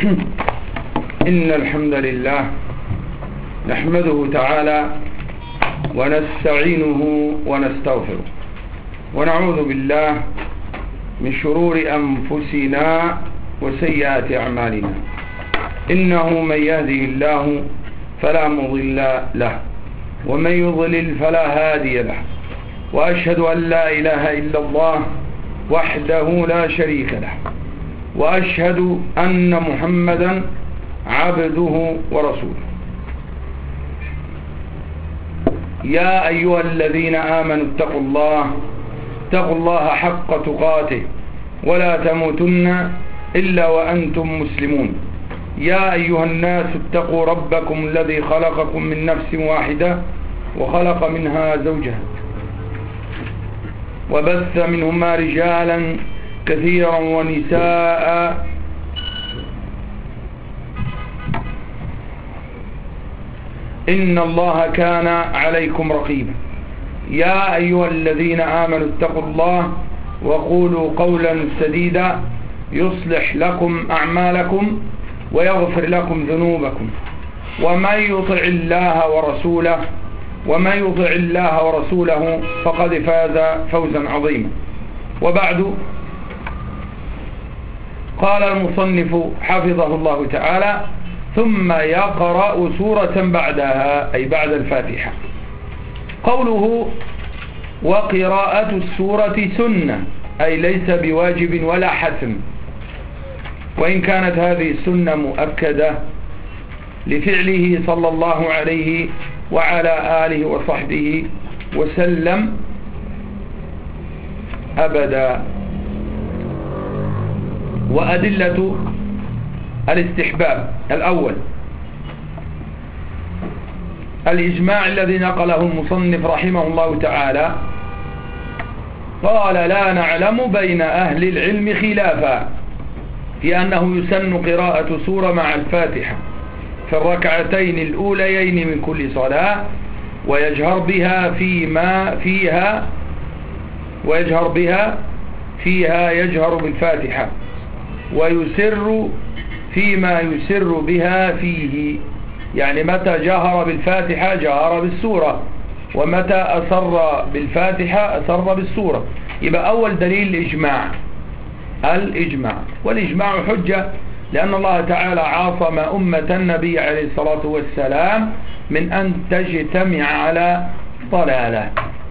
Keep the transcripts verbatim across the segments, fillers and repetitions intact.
إن الحمد لله نحمده تعالى ونستعينه ونستغفره ونعوذ بالله من شرور أنفسنا وسيئات أعمالنا. إنه من يهده الله فلا مضل له ومن يضلل فلا هادي له، وأشهد أن لا إله إلا الله وحده لا شريك له، وأشهد أن محمدا عبده ورسوله. يا أيها الذين آمنوا اتقوا الله اتقوا الله حق تقاته ولا تموتن إلا وأنتم مسلمون. يا أيها الناس اتقوا ربكم الذي خلقكم من نفس واحدة وخلق منها زوجها وبث منهما رجالا كثيرا ونساء إن الله كان عليكم رقيبا. يا أيها الذين آمنوا اتقوا الله وقولوا قولا سديدا يصلح لكم أعمالكم ويغفر لكم ذنوبكم، ومن يطع الله ورسوله ومن يطع الله ورسوله فقد فاز فوزا عظيما. وبعد، قال المصنف حفظه الله تعالى: ثم يقرأ سورة بعدها، أي بعد الفاتحة. قوله وقراءة السورة سنة، أي ليس بواجب ولا حتم، وإن كانت هذه السنة مؤكدة لفعله صلى الله عليه وعلى آله وصحبه وسلم أبدا. وأدلة الاستحباب: الأول الإجماع الذي نقله المصنف رحمه الله تعالى، قال: لا نعلم بين أهل العلم خلافا في أنه يسن قراءة سورة مع الفاتحة في الركعتين الأوليين من كل صلاة، ويجهر بها فيما فيها ويجهر بها فيها يجهر بالفاتحة، ويسر فيما يسر بها فيه، يعني متى جهر بالفاتحة جهر بالسورة، ومتى أسر بالفاتحة أسر بالسورة. يبقى أول دليل الإجماع الإجماع والإجماع حجة، لأن الله تعالى عاصم أمة النبي عليه الصلاة والسلام من أن تجتمع على ضلالة،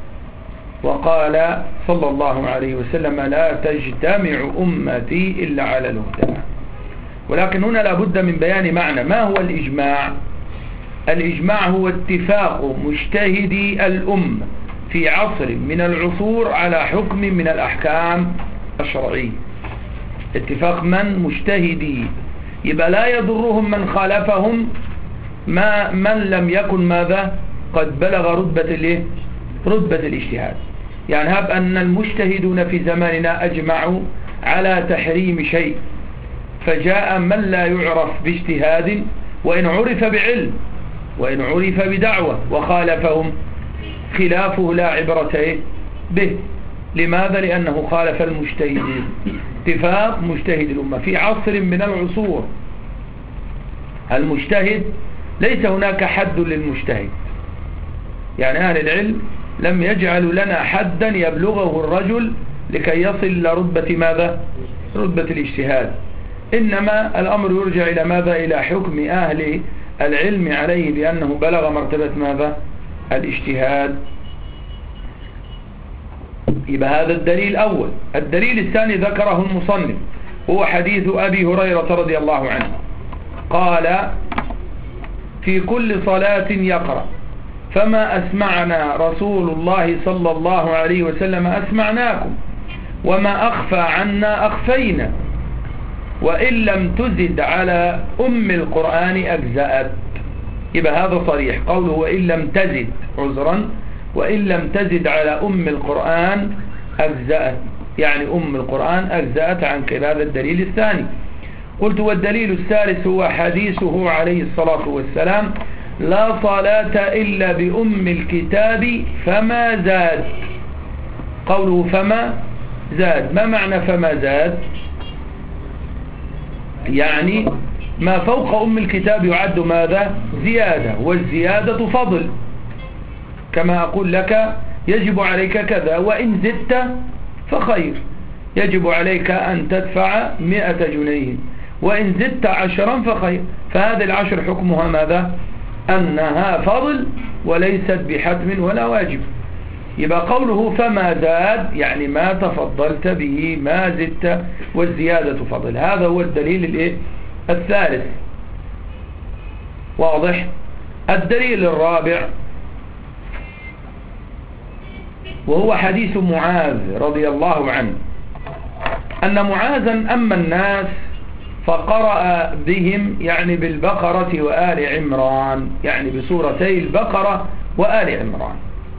وقال صلى الله عليه وسلم: لا تجتمع أمتي إلا على الهدى. ولكن هنا لابد من بيان معنى ما هو الإجماع. الإجماع هو اتفاق مجتهدي الأمة في عصر من العصور على حكم من الأحكام الشرعية. اتفاق من؟ مجتهدي. يبقى لا يضرهم من خالفهم ما من لم يكن ماذا قد بلغ رتبة الايه رتبة الاجتهاد. يعني هب أن المجتهدون في زماننا أجمعوا على تحريم شيء، فجاء من لا يعرف باجتهاد وإن عرف بعلم وإن عرف بدعوة وخالفهم، خلافه لا عبرة به. لماذا؟ لأنه خالف المجتهدين. اتفاق مجتهد الأمة في عصر من العصور. المجتهد ليس هناك حد للمجتهد، يعني أهل العلم لم يجعلوا لنا حدا يبلغه الرجل لكي يصل إلى رتبة ماذا؟ رتبة الاجتهاد. إنما الأمر يرجع إلى ماذا؟ إلى حكم أهل العلم عليه بأنه بلغ مرتبة ماذا؟ الاجتهاد. يبقى هذا الدليل الأول. الدليل الثاني ذكره المصنف، هو حديث أبي هريرة رضي الله عنه، قال: في كل صلاة يقرأ، فما أسمعنا رسول الله صلى الله عليه وسلم أسمعناكم، وما أخفى عنا أخفينا، وإن لم تزد على أم القرآن أجزأت. يبقى هذا صريح، قوله وإن لم تزد عذرا، وإن لم تزد على أم القرآن أجزأت، يعني أم القرآن أجزأت عنك. هذا الدليل الثاني. قلت: والدليل الثالث هو حديثه عليه الصلاة والسلام: لا صلاة إلا بأم الكتاب فما زاد. قوله فما زاد، ما معنى فما زاد؟ يعني ما فوق أم الكتاب يعد ماذا؟ زيادة، والزيادة فضل. كما أقول لك يجب عليك كذا، وإن زدت فخير، يجب عليك أن تدفع مئة جنيه، وإن زدت عشرا فخير. فهذه العشر حكمها ماذا؟ أنها فضل وليست بحتم ولا واجب. يبقى قوله فما زاد يعني ما تفضلت به، ما زدت، والزيادة فضل. هذا هو الدليل الايه الثالث. واضح؟ الدليل الرابع وهو حديث معاذ رضي الله عنه أن معاذا أما الناس فقرأ بهم يعني بالبقرة وآل عمران، يعني بسورتي البقرة وآل عمران.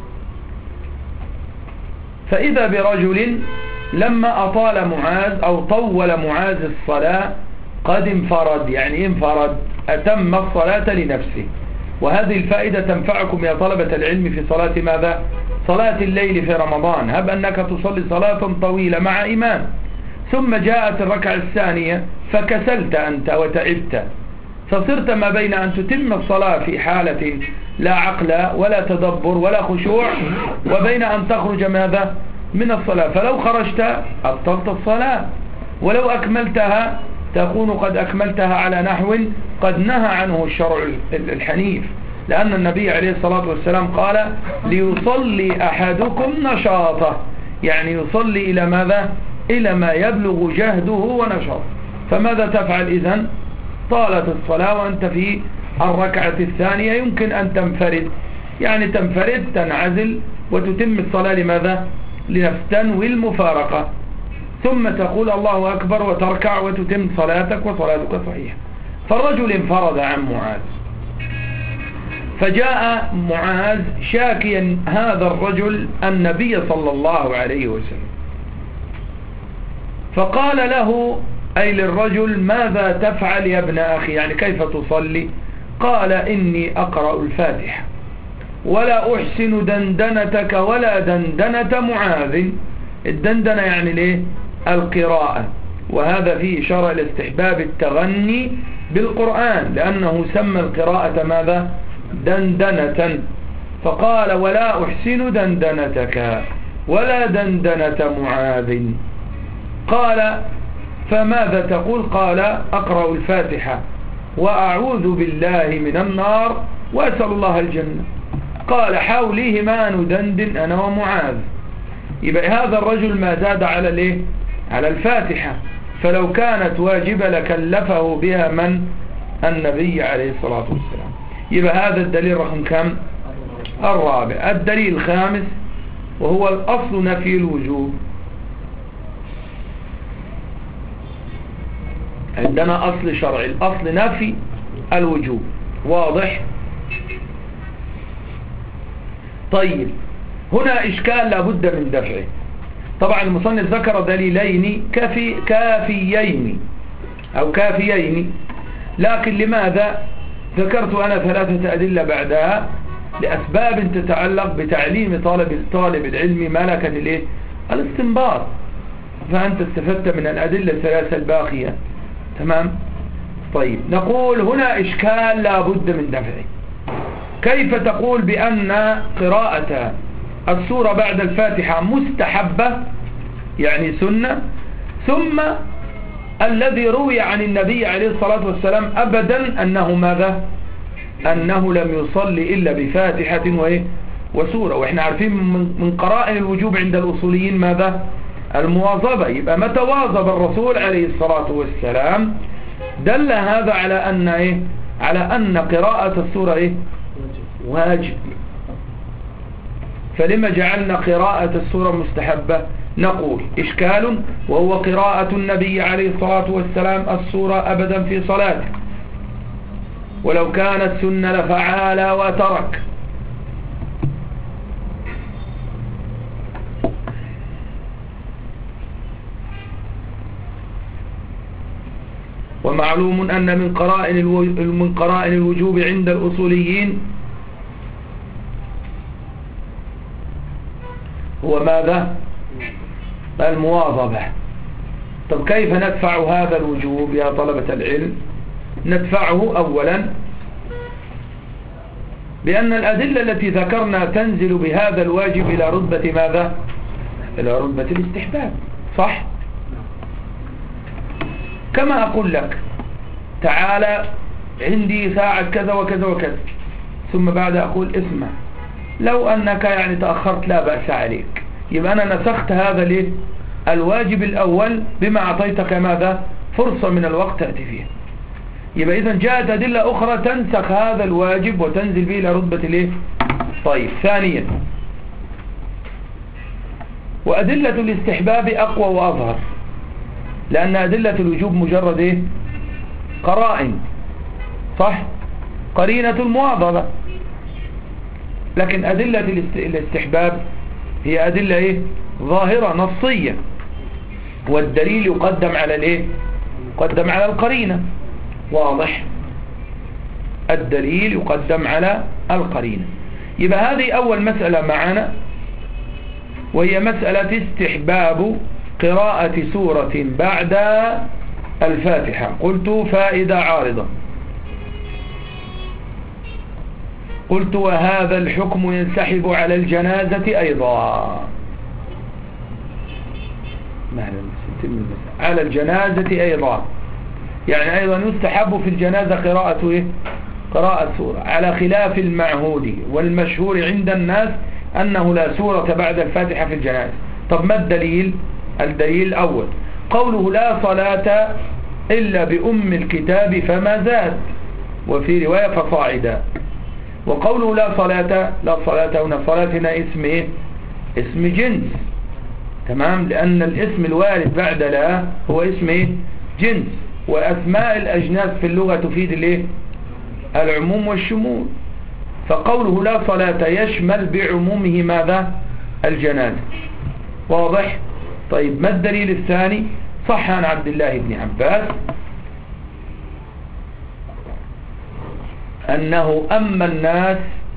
فإذا برجل لما أطال معاذ أو طول معاذ الصلاة قد انفرد، يعني انفرد أتم الصلاة لنفسه. وهذه الفائدة تنفعكم يا طلبة العلم في صلاة ماذا؟ صلاة الليل في رمضان. هب أنك تصلي صلاة طويلة مع إمام، ثم جاءت الركعة الثانية فكسلت أنت وتعبت، فصرت ما بين أن تتم الصلاة في حالة لا عقل ولا تدبر ولا خشوع، وبين أن تخرج ماذا؟ من الصلاة. فلو خرجت أبطلت الصلاة، ولو أكملتها تكون قد أكملتها على نحو قد نهى عنه الشرع الحنيف، لأن النبي عليه الصلاة والسلام قال ليصلي أحدكم نشاطه، يعني يصلي إلى ماذا؟ إلى ما يبلغ جهده ونشاطه. فماذا تفعل إذن؟ طالت الصلاة وأنت في الركعة الثانية، يمكن أن تنفرد، يعني تنفرد تنعزل وتتم الصلاة لماذا؟ لنفس تنوي المفارقة، ثم تقول الله أكبر وتركع وتتم صلاتك وصلاتك صحيحة. فالرجل انفرد عن معاذ، فجاء معاذ شاكيا هذا الرجل النبي صلى الله عليه وسلم، فقال له أي للرجل ماذا تفعل يا ابن أخي، يعني كيف تصلي؟ قال إني أقرأ الفاتحة ولا أحسن دندنتك ولا دندنة معاذ. الدندنة يعني ليه؟ القراءة، وهذا فيه إشارة إلى استحباب التغني بالقرآن، لأنه سمى القراءة ماذا؟ دندنة. فقال ولا أحسن دندنتك ولا دندنة معاذ. قال فماذا تقول؟ قال أقرأ الفاتحة وأعوذ بالله من النار وأسأل الله الجنة. قال حوليهما ندندن أنا ومعاذ. يبقى هذا الرجل ما زاد على الايه؟ على الفاتحة، فلو كانت واجبة لكلفه بها من؟ النبي عليه الصلاة والسلام. يبقى هذا الدليل رقم كم؟ الرابع. الدليل الخامس وهو الأصل نفي الوجوب. عندنا أصل شرعي، الأصل نفي الوجوب. واضح؟ طيب هنا إشكال لابد من دفعه. طبعا المصنف ذكر دليلين كافي كافيين أو كافيين، لكن لماذا ذكرت أنا ثلاثة أدلة بعدها؟ لأسباب تتعلق بتعليم طالب طالب العلم ملكة الايه؟ الاستنباط. فأنت استفدت من الأدلة الثلاثة الباقية. تمام؟ طيب نقول هنا إشكال لابد من دفعه. كيف تقول بأن قراءة السورة بعد الفاتحة مستحبة يعني سنة، ثم الذي روي عن النبي عليه الصلاة والسلام أبدا أنه ماذا؟ أنه لم يصلي إلا بفاتحة وسورة. وإحنا عارفين من قرائن الوجوب عند الأصوليين ماذا؟ المواظبة. يبقى متى واظب الرسول عليه الصلاة والسلام دل هذا على أن إيه؟ على أن قراءة السورة إيه؟ واجب. فلما جعلنا قراءة السورة مستحبة؟ نقول إشكال، وهو قراءة النبي عليه الصلاة والسلام السورة أبدا في صلاته، ولو كانت سنة لفعال وترك. ومعلوم أن من قرائن من قرائن الوجوب عند الأصوليين هو ماذا؟ المواظبة. طب كيف ندفع هذا الوجوب يا طلبة العلم؟ ندفعه أولا بأن الأدلة التي ذكرنا تنزل بهذا الواجب إلى رتبة ماذا؟ إلى رتبة الاستحباب، صح؟ كما أقول لك تعالى عندي ساعة كذا وكذا وكذا، ثم بعد أقول اسمع لو أنك يعني تأخرت لا بأس عليك، يبقى أنا نسخت هذا ليه؟ الواجب الأول بما أعطيتك ماذا؟ فرصة من الوقت تأتي فيه. يبقى إذن جاءت أدلة أخرى تنسخ هذا الواجب وتنزل به إلى رتبة ليه؟ طيب ثانيا، وأدلة الاستحباب أقوى وأظهر، لأن أدلة الوجوب مجرد إيه؟ قرائن، صح؟ قرينة المواظبة. لكن أدلة الاستحباب هي أدلة إيه؟ ظاهرة نصية، والدليل يقدم على الإيه؟ يقدم على القرينة. واضح؟ الدليل يقدم على القرينة. يبقى هذه أول مسألة معنا، وهي مسألة استحباب قراءة سورة بعد الفاتحة. قلت فائدة عارضة، قلت وهذا الحكم ينسحب على الجنازة أيضا، على الجنازة أيضا، يعني أيضا يستحب في الجنازة قراءة إيه؟ قراءة سورة، على خلاف المعهود والمشهور عند الناس أنه لا سورة بعد الفاتحة في الجنازة. طب ما الدليل؟ الدليل الأول قوله لا صلاة إلا بأم الكتاب فما زاد، وفي رواية فصاعدا. وقوله لا صلاة، لا صلاة هنا صلاة هنا اسم إيه؟ اسم جنس، تمام، لأن الاسم الوارد بعد لا هو اسم إيه؟ جنس، وأسماء الأجناس في اللغة تفيد الإيه؟ العموم والشمول. فقوله لا صلاة يشمل بعمومه ماذا؟ الجنازة. واضح؟ طيب ما الدليل الثاني؟ صح عن عبد الله بن عباس أنه أما الناس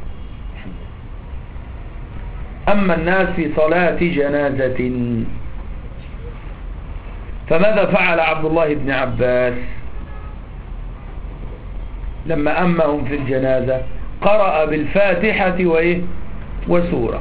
أما الناس في صلاة جنازة، فماذا فعل عبد الله بن عباس لما أمهم في الجنازة؟ قرأ بالفاتحة وإيه؟ وسورة،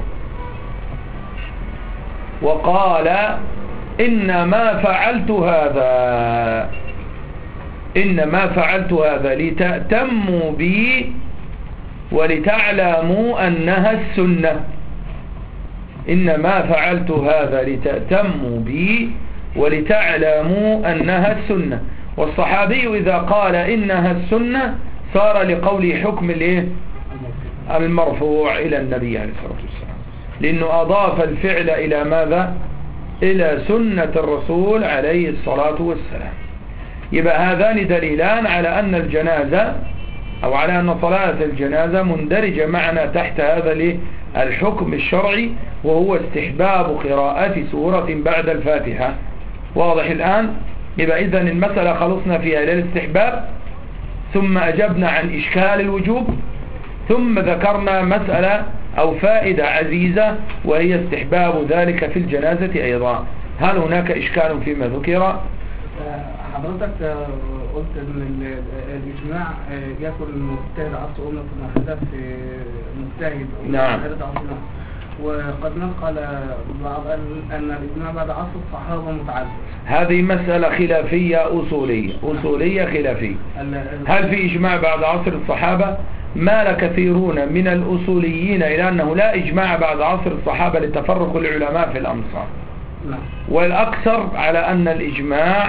وقال إنما فعلت هذا إنما فعلت هذا لتأتموا بي ولتعلموا أنها السنة. إنما فعلت هذا لتأتموا بي ولتعلموا أنها السنة. والصحابي إذا قال إنها السنة صار لقوله حكم الإيه؟ المرفوع إلى النبي عليه الصلاة والسلام، لأنه أضاف الفعل إلى ماذا؟ إلى سنة الرسول عليه الصلاة والسلام. يبقى هذان دليلان على أن الجنازة أو على أن صلاة الجنازة مندرجة معنا تحت هذا الحكم الشرعي، وهو استحباب قراءة سورة بعد الفاتحة. واضح الآن؟ يبقى إذن المسألة خلصنا فيها إلى الاستحباب، ثم أجبنا عن إشكال الوجوب، ثم ذكرنا مسألة أو فائدة عزيزة وهي استحباب ذلك في الجنازة أيضا. هل هناك إشكال فيما ذكر؟ حضرتك قلت ان الإجماع يأكل المجتهد عصر أمة واحدة في مجتهد، نعم، وقد نقل بعض أن الإجماع بعد عصر الصحابة متعدد. هذه مسألة خلافية أصولية أصولية خلافية. هل في إجماع بعد عصر الصحابة؟ مال كثيرون من الأصوليين إلى أنه لا إجماع بعد عصر الصحابة لتفرق العلماء في الأمصار، والأكثر على أن الإجماع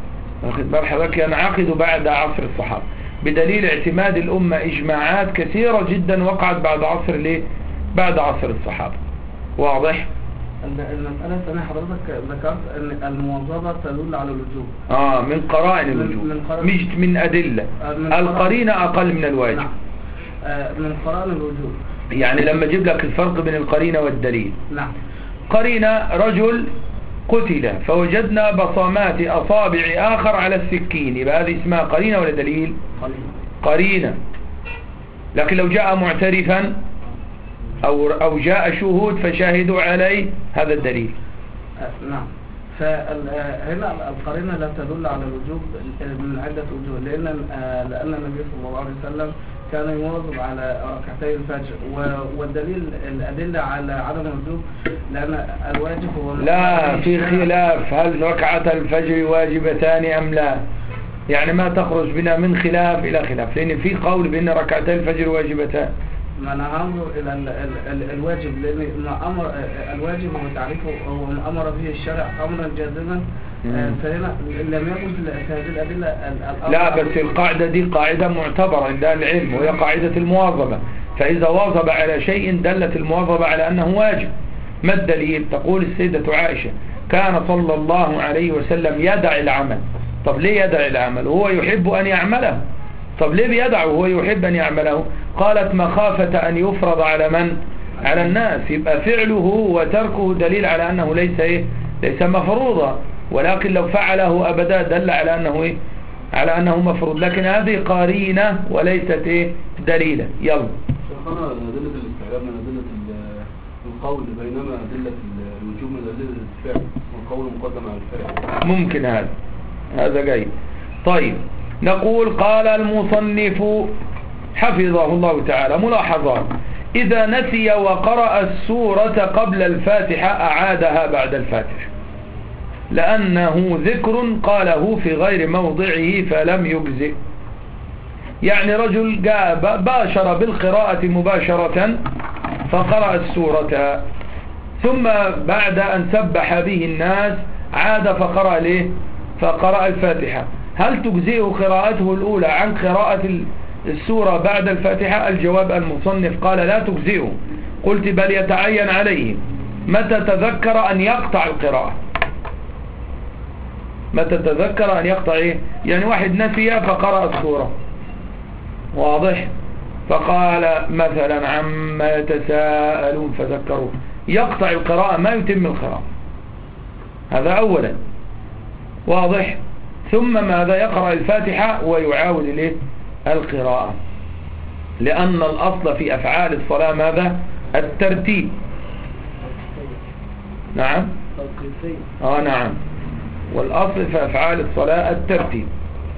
ينعقد بعد عصر الصحابة، بدليل اعتماد الأمة إجماعات كثيرة جدا وقعت بعد عصر ليه؟ بعد عصر الصحابة. واضح؟ المسألة الثانية حضرتك ذكرت أن المواظبة تدل على الوجوب آه من قرائن الوجوب، مش من أدلة. من القرينة أقل من الواجب. نعم. آه من قرائن الوجوب، يعني لما أجيب لك الفرق بين القرينة والدليل. نعم. قرينة رجل قتل فوجدنا بصمات أصابع آخر على السكين، يبقى هذه اسمها قرينة ولا دليل؟ قرينة. قرينة. لكن لو جاء معترفا أو أو جاء شهود فشاهدوا عليه، هذا الدليل. آه نعم. فهنا القرينة لا تدل على الوجوب من عدة وجوه، لأن لأن النبي صلى الله عليه وسلم كان يواظب على ركعتي الفجر، والدليل الأدلة على عدم الوجوب لأن الواجب هو لا في خلاف هل ركعة الفجر واجبتان أم لا، يعني ما تخرج بنا من خلاف إلى خلاف، لأن في قول بأن ركعتي الفجر واجبتان. ما أنا هنظر إلى ال ال ال الواجب، لأن ما أمر الواجب هو تعريفه هو ما أمر به الشرع أمرا جازما، فهنا لم يكن في هذه الأدلة. لا بس القاعدة دي قاعدة معتبرة عند العلم، وهي قاعدة المواظبة، فإذا واظب على شيء دلت المواظبة على أنه واجب. ما الدليل؟ تقول السيدة عائشة كان صلى الله عليه وسلم يدع العمل. طب ليه يدع العمل وهو يحب أن يعمله؟ طب ليه بيدعه وهو يحب أن يعمله؟ قالت مخافة أن يفرض على من؟ على الناس. يبقى فعله وتركه دليل على أنه ليس إيه؟ ليس مفروضا، ولكن لو فعله أبدا دل على أنه إيه؟ على أنه مفروض، لكن هذه قرينة وليست إيه؟ دليلا. يلا شيخنا أدلة الاستحباب من أدلة القول، بينما أدلة الوجوب من أدلة الفعل، والقول مقدم على الفعل. ممكن هذا هذا جيد. طيب نقول قال المصنف حفظه الله تعالى ملاحظات: إذا نسي وقرأ السورة قبل الفاتحة أعادها بعد الفاتحة، لأنه ذكر قاله في غير موضعه فلم يجزئ. يعني رجل جاء باشر بالقراءة مباشرة فقرأ السورة، ثم بعد أن سبح به الناس عاد فقرأ له فقرأ الفاتحة، هل تجزئه قراءته الأولى عن قراءة السورة بعد الفاتحة؟ الجواب المصنف قال لا تجزئه. قلت بل يتعين عليه متى تذكر أن يقطع القراءة، متى تذكر أن يقطع إيه؟ يعني واحد نسي فقرأ السورة واضح، فقال مثلا عما يتساءلون فذكروا، يقطع القراءة ما يتم القراءة، هذا أولا واضح. ثم ماذا؟ يقرأ الفاتحة ويعاود إليه القراءة، لأن الأصل في أفعال الصلاة ماذا؟ الترتيب. نعم آه نعم، والأصل في أفعال الصلاة الترتيب،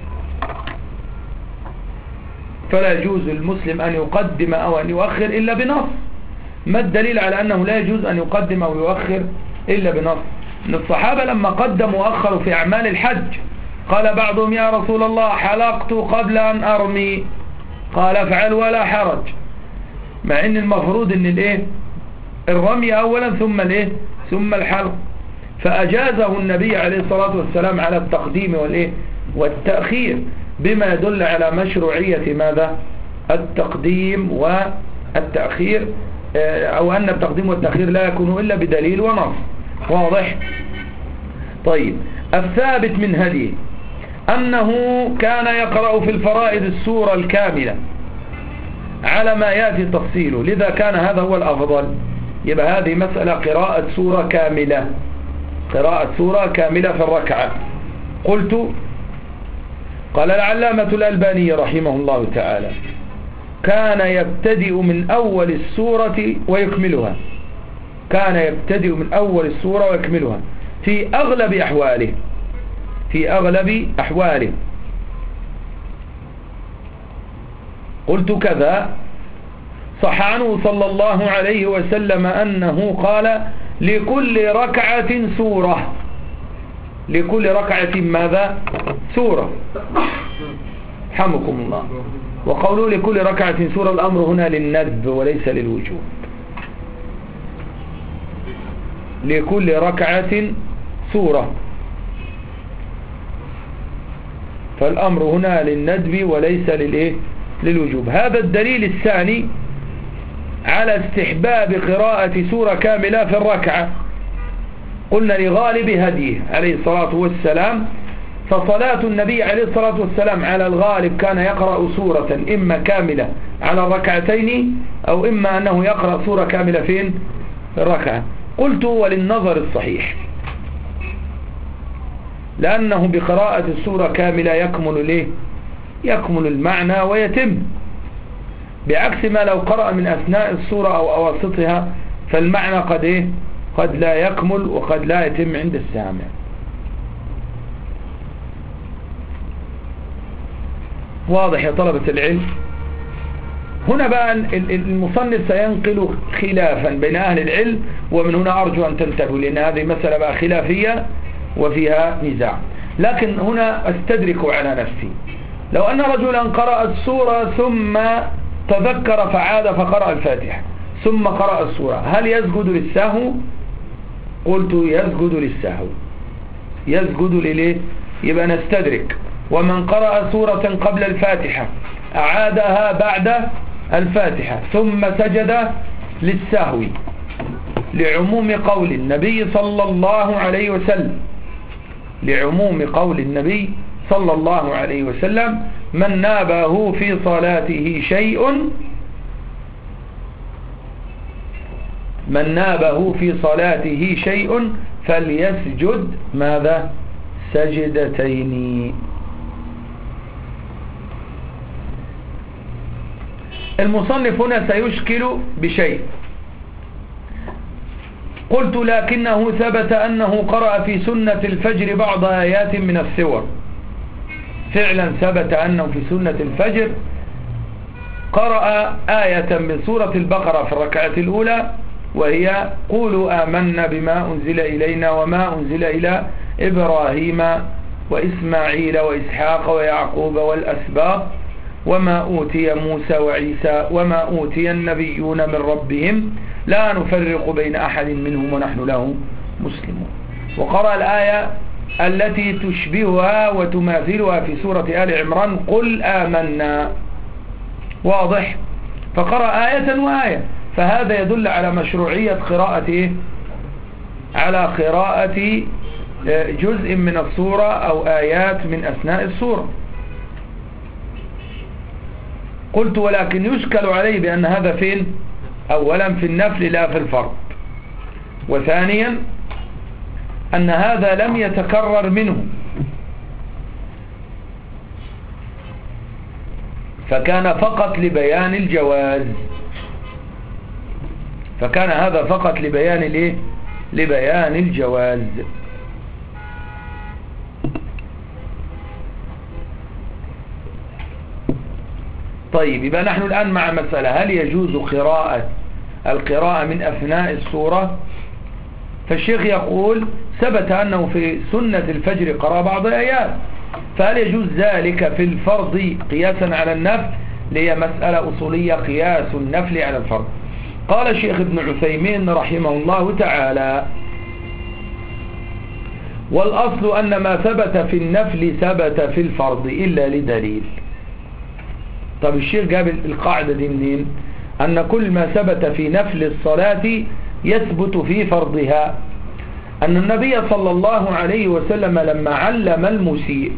فلا يجوز المسلم أن يقدم أو أن يؤخر إلا بنص. ما الدليل على أنه لا يجوز أن يقدم أو يؤخر إلا بنص؟ من الصحابة لما قدموا وأخروا في أعمال الحج قال بعضهم يا رسول الله حلقت قبل أن أرمي، قال افعل ولا حرج، مع ان المفروض ان الايه الرمي اولا ثم الايه ثم الحلق، فاجازه النبي عليه الصلاة والسلام على التقديم والايه والتأخير، بما يدل على مشروعية ماذا؟ التقديم والتأخير، او ان التقديم والتأخير لا يكون الا بدليل ونص واضح. طيب الثابت من هديه أنه كان يقرأ في الفرائض السورة الكاملة على ما يأتي تفصيله، لذا كان هذا هو الأفضل. يبقى هذه مسألة قراءة سورة كاملة، قراءة سورة كاملة في الركعة. قلت قال العلامة الألباني رحمه الله تعالى كان يبتدئ من أول السورة ويكملها، كان يبتدئ من أول السورة ويكملها في أغلب أحواله، في أغلب أحواله. قلت كذا صح عنه صلى الله عليه وسلم أنه قال لكل ركعة سورة، لكل ركعة ماذا؟ سورة، حمكم الله. وقولوا لكل ركعة سورة الأمر هنا للندب وليس للوجوب، لكل ركعة سورة، فالأمر هنا للندب وليس للإيه؟ للوجوب. هذا الدليل الثاني على استحباب قراءة سورة كاملة في الركعة. قلنا لغالب هديه عليه الصلاة والسلام، فصلاة النبي عليه الصلاة والسلام على الغالب كان يقرأ سورة إما كاملة على الركعتين أو إما أنه يقرأ سورة كاملة فين؟ في الركعة. قلت وللنظر الصحيح، لأنه بقراءة السورة كاملة يكمل ليه؟ يكمل المعنى ويتم، بعكس ما لو قرأ من أثناء السورة أو أواسطها فالمعنى قد إيه؟ قد لا يكمل وقد لا يتم عند السامع. واضح يا طلبة العلم؟ هنا بقى المصنف سينقل خلافا بين أهل العلم، ومن هنا أرجو أن تنتبهوا لأن هذه مسألة بقى خلافية وفيها نزاع. لكن هنا أستدرك على نفسي، لو أن رجلا قرأ السورة ثم تذكر فعاد فقرأ الفاتحة ثم قرأ السورة، هل يسجد للسهو؟ قلت يسجد للسهو. يسجد لليه؟ يبقى نستدرك. ومن قرأ سورة قبل الفاتحة أعادها بعد الفاتحة ثم سجد للسهو، لعموم قول النبي صلى الله عليه وسلم لعموم قول النبي صلى الله عليه وسلم: من نابه في صلاته شيء من نابه في صلاته شيء فليسجد ماذا؟ سجدتين. المصنف هنا سيشكل بشيء. قلت لكنه ثبت أنه قرأ في سنة الفجر بعض آيات من السور. فعلا ثبت أنه في سنة الفجر قرأ آية من سورة البقرة في الركعة الأولى، وهي: قولوا آمنا بما أنزل إلينا وما أنزل إلى إبراهيم وإسماعيل وإسحاق ويعقوب والأسباط وما أوتي موسى وعيسى وما أوتي النبيون من ربهم لا نفرق بين أحد منهم ونحن له مسلمون. وقرأ الآية التي تشبهها وتماثلها في سورة آل عمران: قل آمنا. واضح؟ فقرأ آية وآية، فهذا يدل على مشروعية قراءة إيه؟ على قراءة جزء من السورة أو آيات من أثناء السورة. قلت ولكن يشكل عليه بأن هذا فين؟ أولا في النفل لا في الفرض، وثانيا أن هذا لم يتكرر منه، فكان فقط لبيان الجواز فكان هذا فقط لبيان الايه؟ لبيان الجواز. طيب، يبقى نحن الآن مع مسألة: هل يجوز قراءة القراءة من أثناء السورة؟ فالشيخ يقول: ثبت أنه في سنة الفجر قرأ بعض آيات، فهل يجوز ذلك في الفرض قياسا على النفل؟ لهي مسألة أصولية، قياس النفل على الفرض. قال الشيخ ابن عثيمين رحمه الله تعالى: والأصل أن ما ثبت في النفل ثبت في الفرض إلا لدليل. طب الشيخ جاب القاعدة دي منين؟ أن كل ما ثبت في نفل الصلاة يثبت في فرضها. أن النبي صلى الله عليه وسلم لما علم المسيء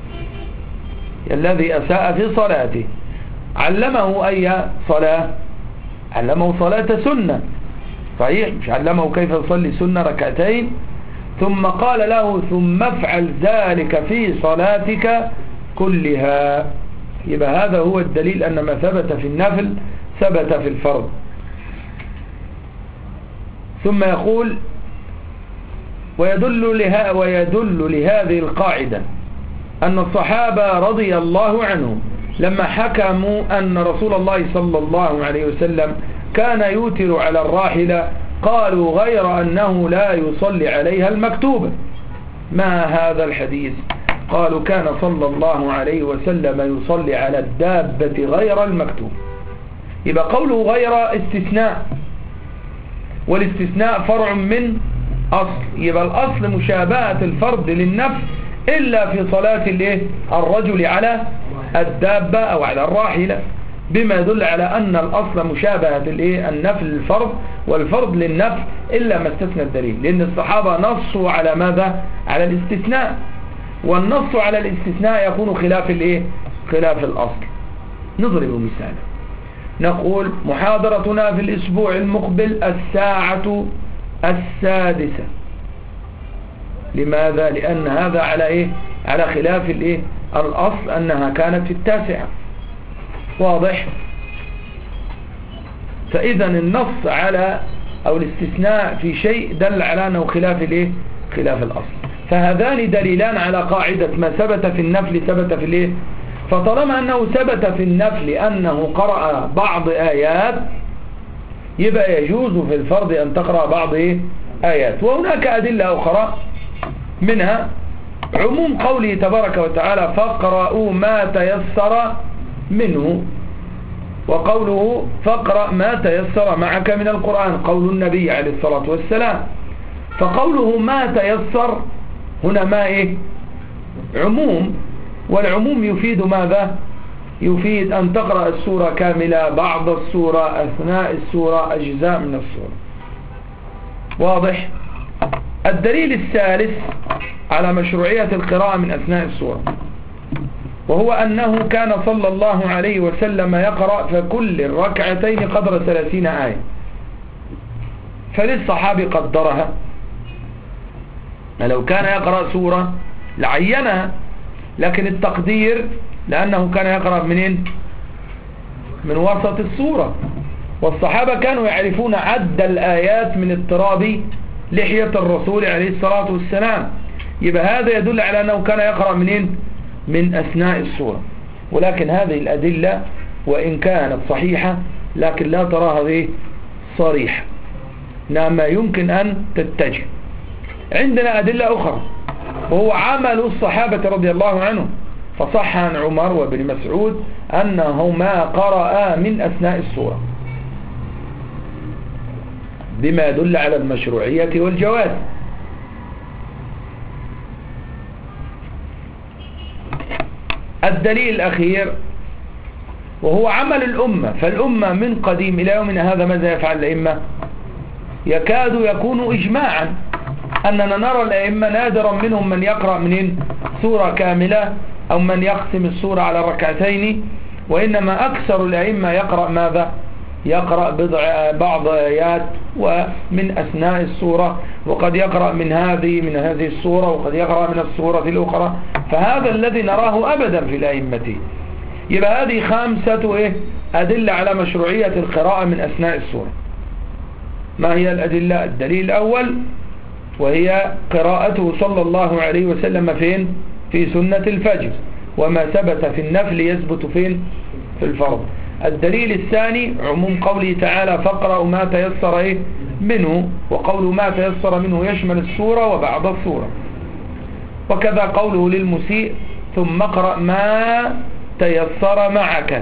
الذي أساء في صلاته علمه أي صلاة؟ علمه صلاة سنة، صحيح؟ مش علمه كيف يصلي سنة ركعتين، ثم قال له: ثم افعل ذلك في صلاتك كلها. يبقى هذا هو الدليل أن ما ثبت في النفل ثبت في الفرض. ثم يقول: ويدل, لها ويدل لهذه القاعدة أن الصحابة رضي الله عنهم لما حكموا أن رسول الله صلى الله عليه وسلم كان يوتر على الراحلة قالوا: غير أنه لا يصلي عليها المكتوبة. ما هذا الحديث؟ قالوا: كان صلى الله عليه وسلم يصلي على الدابة غير المكتوب. يبقى قوله غير استثناء، والاستثناء فرع من أصل. يبقى الأصل مشابهة الفرض للنفل إلا في صلاة الرجل على الدابة أو على الراحلة، بما يدل على أن الأصل مشابهة النفل للفرض والفرض للنفل إلا ما استثنى الدليل، لأن الصحابة نصوا على ماذا؟ على الاستثناء، والنص على الاستثناء يكون خلاف الايه؟ خلاف الأصل. نضرب مثالا، نقول: محاضرتنا في الأسبوع المقبل الساعة السادسة. لماذا؟ لأن هذا على إيه؟ على خلاف الإيه؟ الأصل أنها كانت في التاسعة. واضح؟ فإذا النص على أو الاستثناء في شيء دل على أنه خلاف الإيه؟ خلاف الأصل. فهذان دليلان على قاعدة: ما ثبت في النفل ثبت في الإيه؟ فطالما أنه ثبت في النفل أنه قرأ بعض آيات يبقى يجوز في الفرض أن تقرأ بعض آيات. وهناك أدلة أخرى منها عموم قوله تبارك وتعالى فاقرأوا ما تيسر منه، وقوله فاقرأ ما تيسر معك من القرآن قول النبي عليه الصلاة والسلام. فقوله ما تيسر هنا ما إيه؟ عموم، والعموم يفيد ماذا؟ يفيد أن تقرأ السورة كاملة، بعض السورة، أثناء السورة، أجزاء من السورة. واضح؟ الدليل الثالث على مشروعية القراءة من أثناء السورة وهو أنه كان صلى الله عليه وسلم يقرأ في كل ركعتين قدر ثلاثين آية، فللصحابي قدرها. لو كان يقرأ سورة لعينها، لكن التقدير لأنه كان يقرأ منين؟ من وسط السورة، والصحابة كانوا يعرفون عد الآيات من اضطراب لحية الرسول عليه الصلاة والسلام. يبقى هذا يدل على أنه كان يقرأ منين؟ من أثناء السورة. ولكن هذه الأدلة وإن كانت صحيحة لكن لا تراها ذي صريحة، إنما يمكن أن تتجه. عندنا أدلة أخرى وهو عمل الصحابة رضي الله عنهم، فصح عن عمر وابن مسعود أنهما قرأ من أثناء السورة بما يدل على المشروعية والجواز. الدليل الأخير وهو عمل الأمة، فالأمة من قديم إلى يومنا هذا ماذا يفعل الأئمة؟ يكاد يكون إجماعا أننا نرى الأئمة نادرا منهم من يقرأ منين سورة كاملة أو من يقسم السورة على ركعتين، وإنما أكثر الأئمة يقرأ ماذا؟ يقرأ بضع بعض آيات ومن أثناء السورة، وقد يقرأ من هذه من هذه السورة وقد يقرأ من السورة الأخرى. فهذا الذي نراه أبدا في الأئمة. يبقى هذه خامسة إيه؟ أدلة على مشروعية القراءة من أثناء السورة. ما هي الأدلة؟ الدليل الأول وهي قراءته صلى الله عليه وسلم فين؟ في سنة الفجر، وما ثبت في النفل يثبت فين؟ في الفرض. الدليل الثاني عموم قوله تعالى فاقرأوا ما تيسر إيه؟ منه، وقول ما تيسر منه يشمل السورة وبعض السورة. وكذا قوله للمسيء ثم اقرأ ما تيسر معك.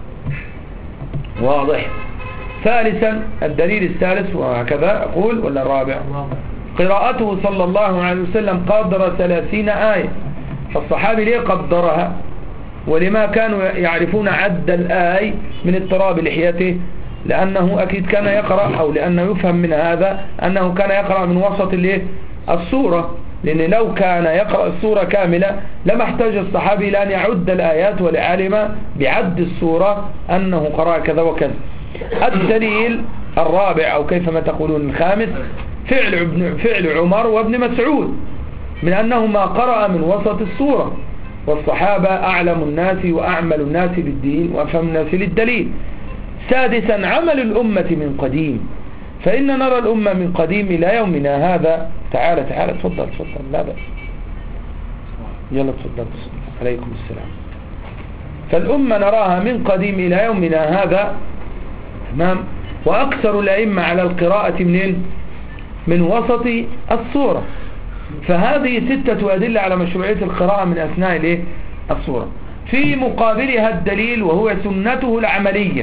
واضح. ثالثا الدليل الثالث وهكذا أقول ولا الرابع؟ قراءته صلى الله عليه وسلم قدر ثلاثين آية. فالصحابي ليه قدرها؟ ولما كانوا يعرفون عد الآي من اضطراب لحيته؟ لأنه أكيد كان يقرأ، أو لأنه يفهم من هذا أنه كان يقرأ من وسط السورة، لأن لو كان يقرأ السورة كاملة لما احتاج الصحابي لأن يعد الآيات ولعلم بعد السورة أنه قرأ كذا وكذا. الدليل الرابع أو كيفما تقولون الخامس فعل, ابن فعل عمر وابن مسعود من أنهما قرأ من وسط السورة، والصحابة أعلم الناس وأعمل الناس بالدين وأفهم الناس للدليل. سادسا عمل الأمة من قديم، فإن نرى الأمة من قديم إلى يومنا هذا. تعالى تعالى تفضل تفضل لا بأس يلا تفضل عليكم السلام. فالأمة نراها من قديم إلى يومنا هذا تمام. وأكثر الأئمة على القراءة منين؟ من وسط السورة. فهذه ستة أدلة على مشروعية القراءة من أثناء الايه؟ السورة. في مقابلها الدليل وهو سنته العملية.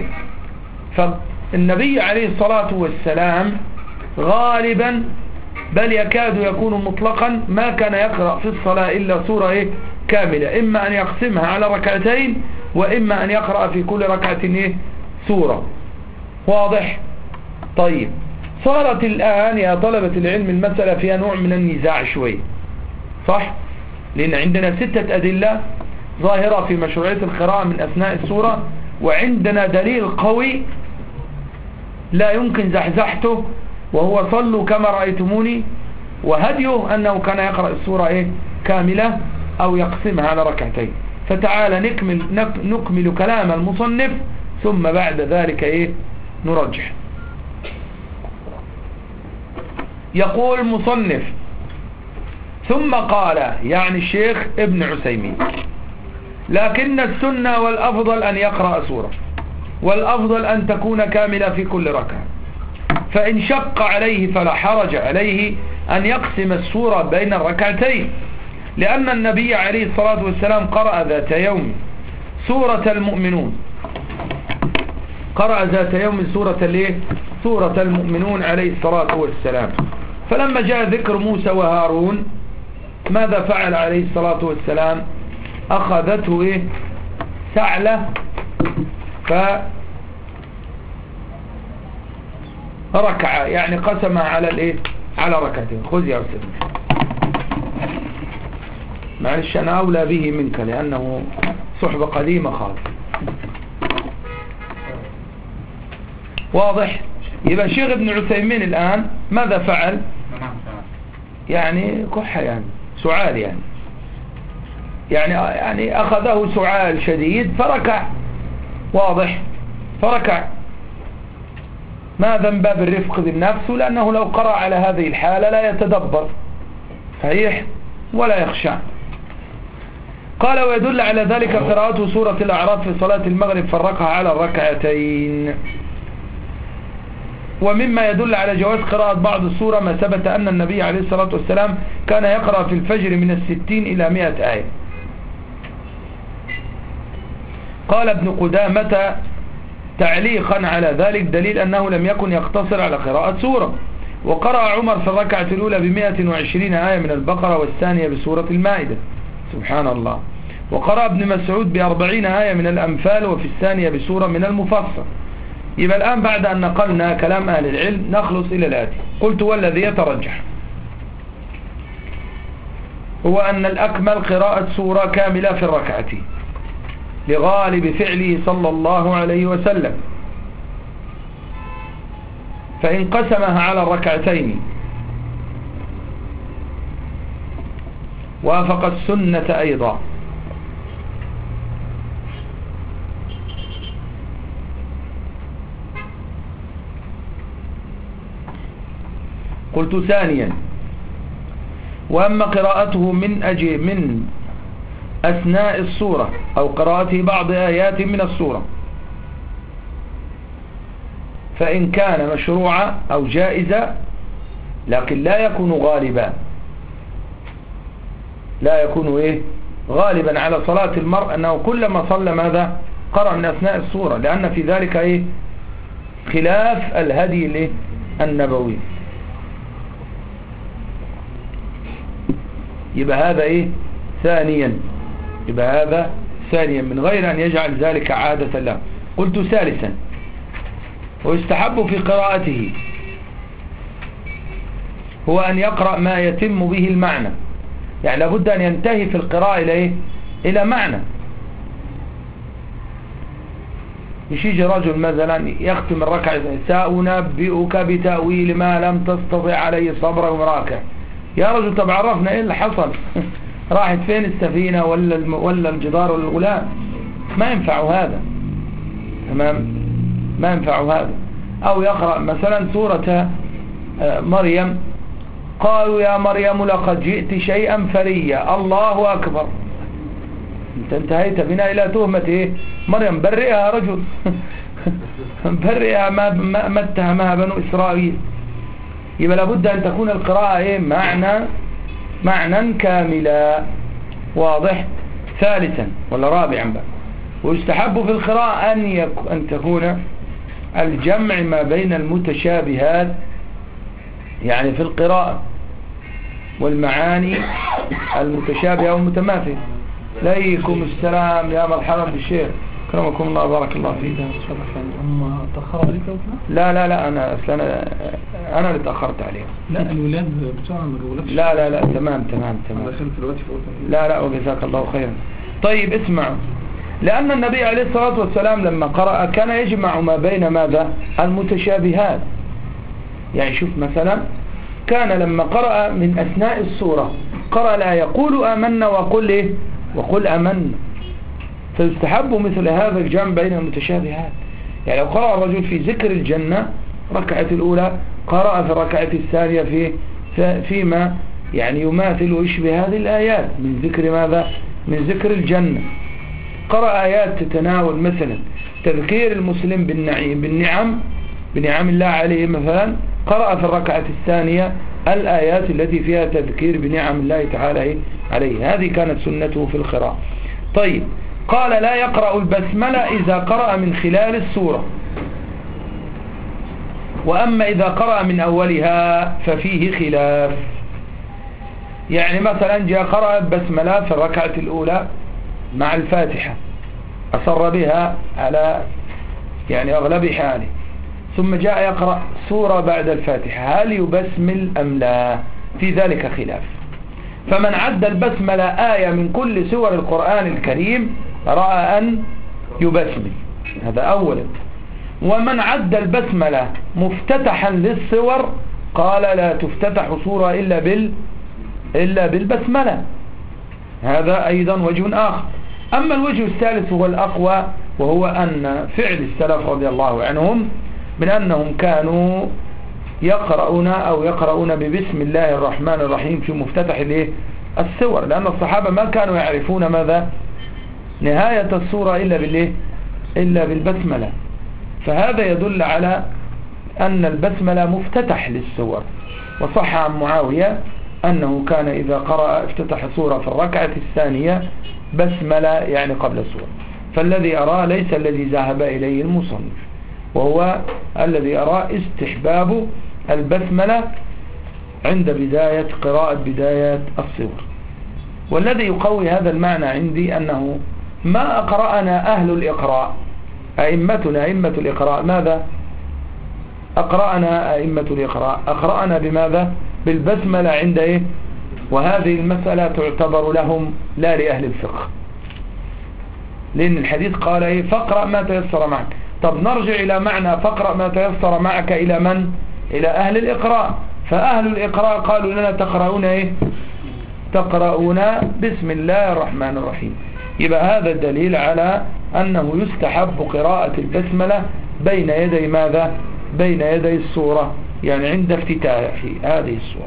فالنبي عليه الصلاة والسلام غالبا بل يكاد يكون مطلقا ما كان يقرأ في الصلاة إلا سورة إيه؟ كاملة، إما أن يقسمها على ركعتين وإما أن يقرأ في كل ركعة إيه؟ سورة. واضح؟ طيب صارت الآن يا طلبة العلم المسألة فيها نوع من النزاع شوي، صح؟ لأن عندنا ستة أدلة ظاهرة في مشروعية القراءة من أثناء السورة، وعندنا دليل قوي لا يمكن زحزحته وهو صلوا كما رأيتموني، وهديه أنه كان يقرأ السورة إيه؟ كاملة أو يقسمها على ركعتين. فتعال نكمل, نكمل كلام المصنف ثم بعد ذلك إيه؟ نرجح. يقول المصنف ثم قال يعني الشيخ ابن عثيمين لكن السنة والأفضل أن يقرأ سورة، والأفضل أن تكون كاملة في كل ركعة. فإن شق عليه فلا حرج عليه أن يقسم السورة بين الركعتين، لأن النبي عليه الصلاة والسلام قرأ ذات يوم سورة المؤمنون، قرأ ذات يوم سورة الايه؟ سورة المؤمنون عليه الصلاة والسلام. فلما جاء ذكر موسى وهارون ماذا فعل عليه الصلاة والسلام؟ أخذته إيه؟ سعلة فركع، يعني قسمها على الإيه؟ على ركعتين. خذ يا أستاذ، معلش أنا أولى به منك لأنه صحبة قديمة خالص. واضح؟ يبقى شيخ ابن عثيمين الآن ماذا فعل؟ يعني كحة، يعني سعال، يعني يعني يعني أخذه سعال شديد فركع. واضح؟ فركع. ماذا من باب الرفق بالنفس، لأنه لو قرأ على هذه الحالة لا يتدبر صحيح ولا يخشع. قال ويدل على ذلك قراءته سورة الأعراف في صلاة المغرب فرقها على الركعتين. ومما يدل على جواز قراءة بعض السورة ما ثبت أن النبي عليه الصلاة والسلام كان يقرأ في الفجر من الستين إلى مئة آية. قال ابن قدامة تعليقا على ذلك دليل أنه لم يكن يقتصر على قراءة سورة. وقرأ عمر في الركعة الأولى بمئة وعشرين آية من البقرة والثانية بسورة المائدة، سبحان الله. وقرأ ابن مسعود بأربعين آية من الأنفال وفي الثانية بسورة من المفصل. يبقى الآن بعد أن نقلنا كلام أهل العلم نخلص إلى الآتي. قلت والذي يترجح هو أن الأكمل قراءة سورة كاملة في الركعتين لغالب فعله صلى الله عليه وسلم، فإن قسمها على الركعتين وافق السنة أيضا. قلت ثانيا وأما قراءته من أجي من أثناء السورة أو قراءته بعض آيات من السورة فإن كان مشروعا أو جائزا لكن لا يكون غالبا، لا يكون إيه غالبا على صلاة المرء أنه كلما صلى ماذا قرأ من أثناء السورة، لأن في ذلك إيه خلاف الهدي النبوي. يبقى هذا إيه ثانيا، يبقى هذا ثانيا من غير أن يجعل ذلك عادة له. قلت ثالثا ويستحب في قراءته هو أن يقرأ ما يتم به المعنى، يعني لابد أن ينتهي في القراءة إلى إيه؟ إلى معنى. مش يجي رجل مثلا يختم الركعة سأنبئك بتأويل ما لم تستطع عليه صبرا وراكع. يا رجل طب عرفنا إيه اللي حصل راحت فين السفينة ولا ولا الجدار ولا الغلام؟ ما ينفع هذا، تمام؟ ما ينفع هذا. أو يقرأ مثلا سورة مريم قالوا يا مريم لقد جئت شيئا فريا الله أكبر. انت انتهيت بنا إلى تهمة إيه؟ مريم برئها رجل برئها ما, ما, ما اتهمها بنو إسرائيل. يبقى لابد أن تكون القراءة إيه؟ معنى معنى كاملا. واضح؟ ثالثا ولا رابعا بقى ويستحب في القراءة أن, يك... أن تكون الجمع ما بين المتشابهات، يعني في القراءة والمعاني المتشابهة والمتماثلة. عليكم السلام يا مرحبا بالشيخ، كرمكم الله بارك الله فيك. هم تأخروا عليك أو لا لا لا أنا أصلا أنا أنا اللي تأخرت عليهم. لا الولاد بتوعهم ما جاولكش. لا لا لا تمام تمام تمام. لا لا وجزاك الله خيرا. طيب اسمعوا، لأن النبي عليه الصلاة والسلام لما قرأ كان يجمع ما بين ماذا المتشابهات. يعني شوف مثلا كان لما قرأ من أثناء السورة قرأ لا يقول آمنا وقل إيه وقل آمنا، فيستحب مثل هذا الجمع بين المتشابهات. يعني لو قرأ الرجل في ذكر الجنة ركعة الأولى قرأ في الركعة الثانية في فيما يعني يماثل ويشبه هذه الآيات من ذكر ماذا من ذكر الجنة. قرأ آيات تتناول مثلا تذكير المسلم بالنعيم بالنعم بنعم الله عليه مثلا، قرأ في الركعة الثانية الآيات التي فيها تذكير بنعم الله تعالى عليه. هذه كانت سنته في القراءة. طيب، قال لا يقرأ البسملة إذا قرأ من خلال السورة، وأما إذا قرأ من أولها ففيه خلاف. يعني مثلا جاء قرأ البسملة في الركعة الأولى مع الفاتحة، أصر بها على يعني أغلب حاله، ثم جاء يقرأ سورة بعد الفاتحة، هل يبسمل أم لا؟ في ذلك خلاف. فمن عد البسملة آية من كل سور القرآن الكريم رأى أن يبسمل، هذا أولا. ومن عد البسملة مفتتحا للسور قال لا تفتتح سورة إلا بال إلا بالبسملة، هذا أيضا وجه آخر. أما الوجه الثالث هو الأقوى، وهو أن فعل السلف رضي الله عنهم من أنهم كانوا يقرؤون أو يقرؤون ببسم الله الرحمن الرحيم في مفتتح السور، لأن الصحابة ما كانوا يعرفون ماذا نهاية السورة إلا بالإيه إلا بالبسملة. فهذا يدل على أن البسملة مفتتح للسور. وصح عن معاوية أنه كان إذا قرأ افتتح سورة في الركعة الثانية بسملة يعني قبل السورة. فالذي أراه ليس الذي ذهب إليه المصنف، وهو الذي أراه استحباب البسملة عند بداية قراءة بداية السور. والذي يقوي هذا المعنى عندي أنه ما أقرأنا أهل الإقراء، أئمتنا أئمة الإقراء ماذا أقرأنا أئمة الإقراء؟ أقرأنا بماذا؟ بالبسملة عند إيه؟ وهذه المسألة تعتبر لهم لا لأهل الفقه، لأن الحديث قال إيه؟ فاقرأ ما تيسر معك. طب نرجع إلى معنى فاقرأ ما تيسر معك إلى من؟ إلى أهل الإقراء. فأهل الإقراء قالوا لنا تقرؤون إيه؟ تقرؤون بسم الله الرحمن الرحيم. يبقى هذا الدليل على أنه يستحب قراءة البسملة بين يدي ماذا؟ بين يدي السورة، يعني عند افتتاح هذه السورة.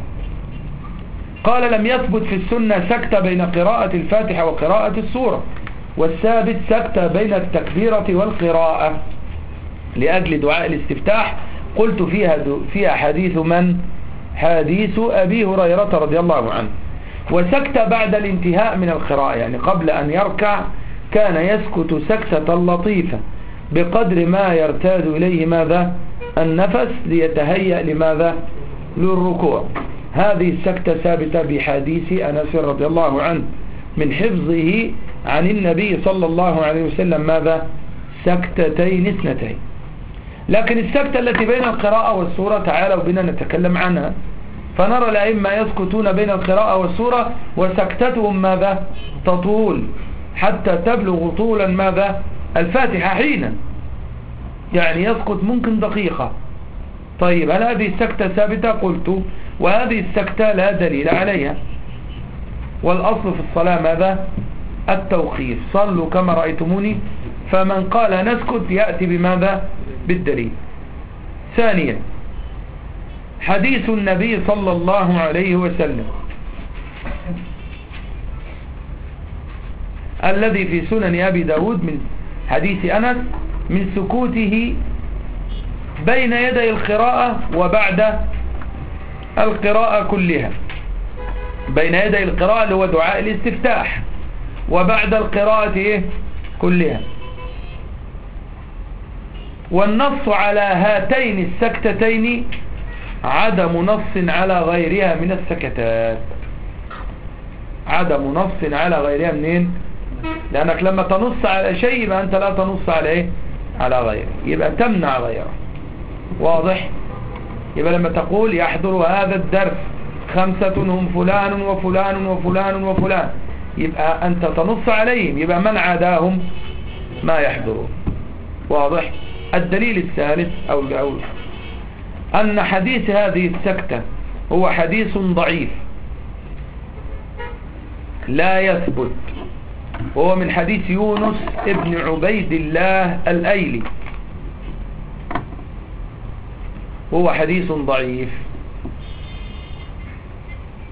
قال لم يثبت في السنة سكتة بين قراءة الفاتحة وقراءة السورة، والثابت سكتة بين التكبيرة والقراءة لأجل دعاء الاستفتاح. قلت فيها, فيها حديث من؟ حديث أبي هريرة رضي الله عنه. وسكتة بعد الانتهاء من القراءة، يعني قبل أن يركع كان يسكت سكتة لطيفة بقدر ما يرتاد إليه ماذا؟ النفس ليتهيأ لماذا؟ للركوع. هذه السكتة ثابتة بحديث أنس رضي الله عنه من حفظه عن النبي صلى الله عليه وسلم ماذا؟ سكتتين اثنتين. لكن السكتة التي بين القراءة والسورة تعالوا بنا نتكلم عنها. فنرى الأئمة يسكتون بين القراءة والسورة وسكتتهم ماذا؟ تطول حتى تبلغ طولا ماذا؟ الفاتحة حينا، يعني يسكت ممكن دقيقة. طيب هل هذه السكتة ثابتة؟ قلت وهذه السكتة لا دليل عليها، والأصل في الصلاة ماذا؟ التوقيف، صلوا كما رأيتموني. فمن قال نسكت يأتي بماذا؟ بالدليل. ثانيا حديث النبي صلى الله عليه وسلم الذي في سنن أبي داود من حديث أنس من سكوته بين يدي القراءة وبعد القراءة كلها. بين يدي القراءة اللي هو دعاء الاستفتاح، وبعد القراءة إيه؟ كلها. والنص على هاتين السكتتين عدم نص على غيرها من السكتات. عدم نص على غيرها منين؟ لأنك لما تنص على شيء يبقى أنت لا تنص على إيه؟ على غيره، يبقى تمنع غيره. واضح؟ يبقى لما تقول يحضر هذا الدرس خمسة هم فلان وفلان وفلان وفلان، يبقى أنت تنص عليهم، يبقى من عداهم ما يحضرون. واضح؟ الدليل الثالث أو الأول أن حديث هذه السكتة هو حديث ضعيف لا يثبت، وهو من حديث يونس ابن عبيد الله الأيلي، وهو حديث ضعيف.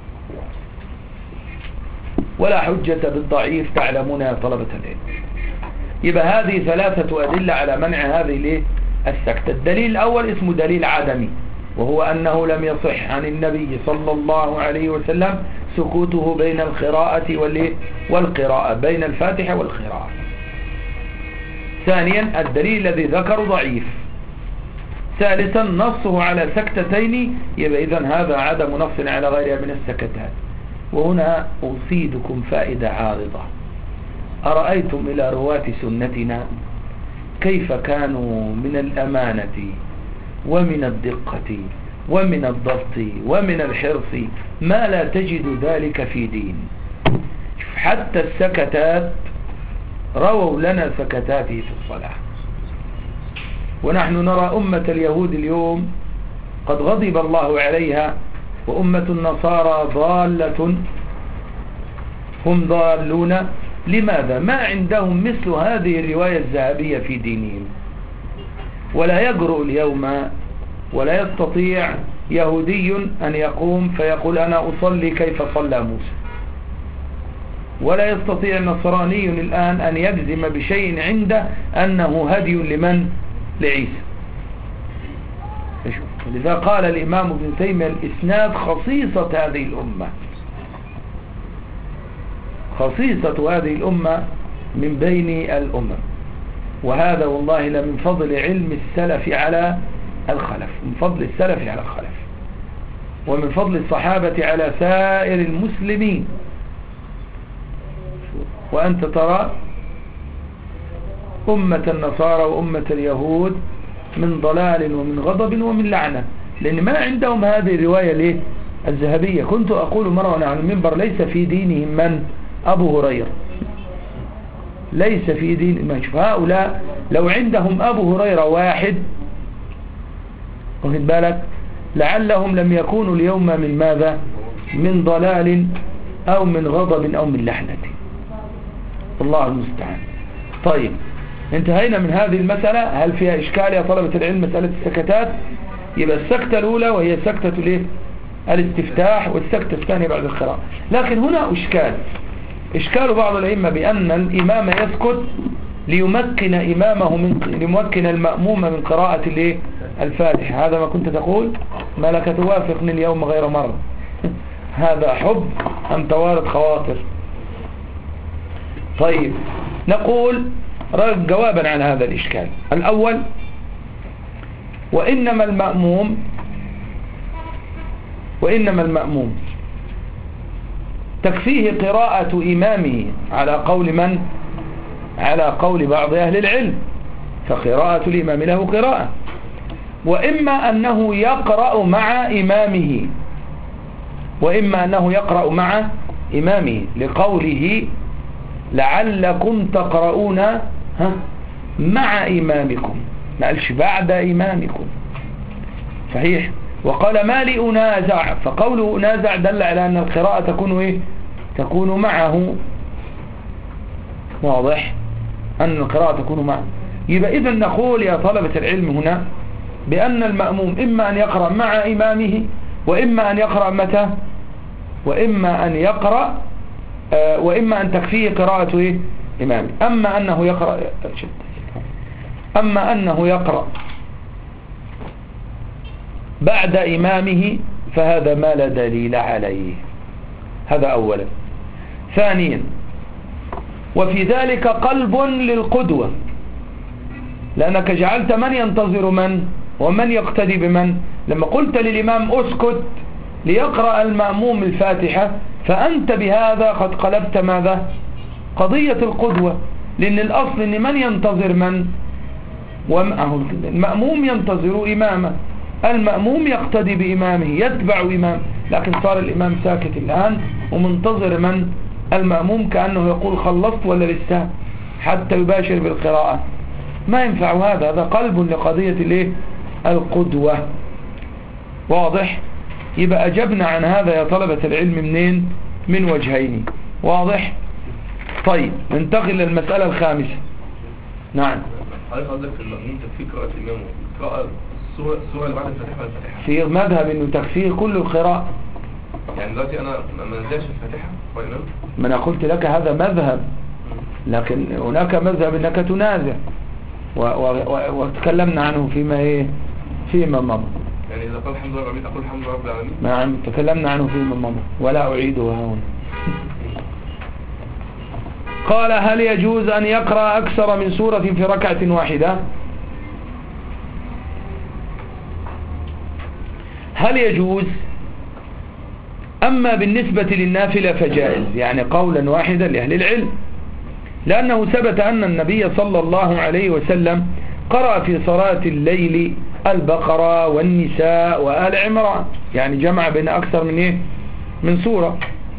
ولا حجة بالضعيف تعلمون يا طلبة العلم. يبقى هذه ثلاثة أدلة على منع هذه الايه السكتة. الدليل الأول اسمه دليل عدمي، وهو أنه لم يصح عن النبي صلى الله عليه وسلم سكوته بين القراءة والقراءة، بين الفاتحة والقراءة. ثانيا الدليل الذي ذكر ضعيف. ثالثا نصه على سكتتين، يبقى إذن هذا عدم نص على غيرها من السكتات. وهنا أصيدكم فائدة عارضة. أرأيتم إلى رواة سنتنا كيف كانوا من الأمانة ومن الدقة ومن الضبط ومن الحرص ما لا تجد ذلك في دين. حتى السكتات رووا لنا سكتاته في الصلاة، ونحن نرى أمة اليهود اليوم قد غضب الله عليها، وأمة النصارى ضالة، هم ضالون. لماذا؟ ما عندهم مثل هذه الرواية الذهبية في دينهم، ولا يجرؤ اليوم ولا يستطيع يهودي أن يقوم فيقول أنا أصلي كيف صلى موسى، ولا يستطيع النصراني الآن أن يجزم بشيء عنده أنه هدي لمن؟ لعيسى. لذا قال الإمام ابن تيمية الإسناد خصيصة هذه الأمة، خصيصة هذه الأمة من بين الأمم. وهذا والله لمن فضل علم السلف على الخلف، من فضل السلف على الخلف، ومن فضل الصحابة على سائر المسلمين. وأنت ترى أمة النصارى وأمة اليهود من ضلال ومن غضب ومن لعنة، لأن ما عندهم هذه الرواية ليه الذهبية. كنت أقول مرة على المنبر ليس في دينهم من؟ أبو هريرة، ليس في دين من. شوف هؤلاء لو عندهم أبو هريرة واحد، واخد بالك، لعلهم لم يكونوا اليوم من ماذا؟ من ضلال أو من غضب أو من لعنة، الله المستعان. طيب انتهينا من هذه المسألة. هل فيها إشكال يا طلبة العلم مسألة السكتات؟ يبقى السكتة الأولى وهي سكتة الايه؟ الاستفتاح، والسكتة الثانية بعد القراءة. لكن هنا إشكال، إشكال بعض الأئمة بأن الإمام يسكت ليمكن إمامه من ليمكن المأموم من قراءة الايه؟ الفاتحة. هذا ما كنت تقول؟ ما لك توافقني اليوم غير مرة. هذا حب أم توارد خواطر؟ طيب نقول جوابا عن هذا الإشكال. الأول، وإنما المأموم وإنما المأموم تكفيه قراءة إمامه على قول من؟ على قول بعض أهل العلم، فقراءة الإمام له قراءة. وإما أنه يقرأ مع إمامه، وإما أنه يقرأ مع إمامه لقوله لعلكم تقرؤون ها مع إمامكم، ما قالش بعد إمامكم، صحيح. وقال ما لي أنازع، فقوله أنازع دل على أن القراءة تكون إيه؟ تكون معه، واضح أن القراءة تكون معه. يبقى إذن نقول يا طلبة العلم هنا بأن المأموم إما أن يقرأ مع إمامه، وإما أن يقرأ متى؟ وإما أن يقرأ آه وإما أن تكفيه قراءة إيه؟ إمامه. أما أنه يقرأ أما أنه يقرأ بعد إمامه فهذا ما لا دليل عليه. هذا أولا. ثانيا، وفي ذلك قلب للقدوة، لأنك جعلت من ينتظر من ومن يقتدي بمن. لما قلت للإمام أسكت ليقرأ المأموم الفاتحة، فأنت بهذا قد قلبت ماذا؟ قضية القدوة، لأن الأصل أن من ينتظر من؟ المأموم ينتظر إمامه، المأموم يقتدي بإمامه، يتبع إمام. لكن صار الإمام ساكت الآن ومنتظر من؟ المأموم، كأنه يقول خلصت ولا لسه، حتى يباشر بالقراءة. ما ينفع هذا، هذا قلب لقضية الايه؟ القدوة، واضح. يبقى أجبنا عن هذا يا طلبة العلم منين؟ من وجهين، واضح. طيب ننتقل للمسألة الخامسة. نعم. حضرتك قصدك في المأموم تكفيه قراءة الإمام قراءة السورة السورة اللي بعد الفاتحة ولا الفاتحة؟ في مذهب إنه تكفيه كل القراءة. يعني دلوقتي أنا ما نزلش الفاتحة والإمام؟ ما أنا قلت لك هذا مذهب، لكن هناك مذهب انك تنازع وتكلمنا عنه فيما ايه فيما مضى. يعني اذا قال الحمد لله رب العالمين اقول الحمد لله رب العالمين. نعم تكلمنا عنه فيما مضى ولا اعيدها هنا. قال هل يجوز ان يقرأ اكثر من سورة في ركعة واحدة؟ هل يجوز؟ اما بالنسبة للنافلة فجائز، يعني قولا واحدا لأهل العلم، لأنه ثبت أن النبي صلى الله عليه وسلم قرأ في صلاة الليل البقرة والنساء وآل عمران، يعني جمع بين أكثر من إيه؟ من سورة.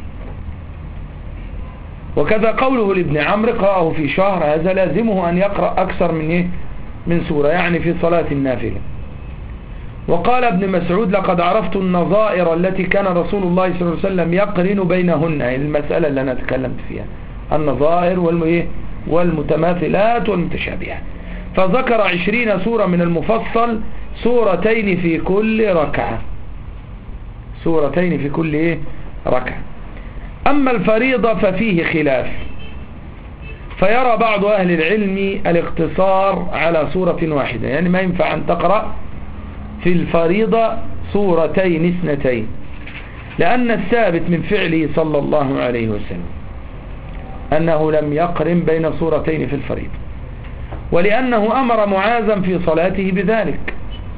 وكذا قوله لابن عمرو قرأه في شهر، هذا لازمه أن يقرأ أكثر من إيه؟ من سورة، يعني في صلاة النافلة. وقال ابن مسعود لقد عرفت النظائر التي كان رسول الله صلى الله عليه وسلم يقرن بينهن، يعني المسألة اللي أنا تكلمت فيها، النظائر والمتماثلات والمتشابهات. فذكر عشرين سورة من المفصل، سورتين في كل ركعة، سورتين في كل إيه؟ ركعة. أما الفريضة ففيه خلاف، فيرى بعض أهل العلم الاقتصار على سورة واحدة، يعني ما ينفع أن تقرأ في الفريضة سورتين اثنتين، لأن الثابت من فعله صلى الله عليه وسلم أنه لم يقرن بين سورتين في الفريضة، ولأنه أمر معاذا في صلاته بذلك،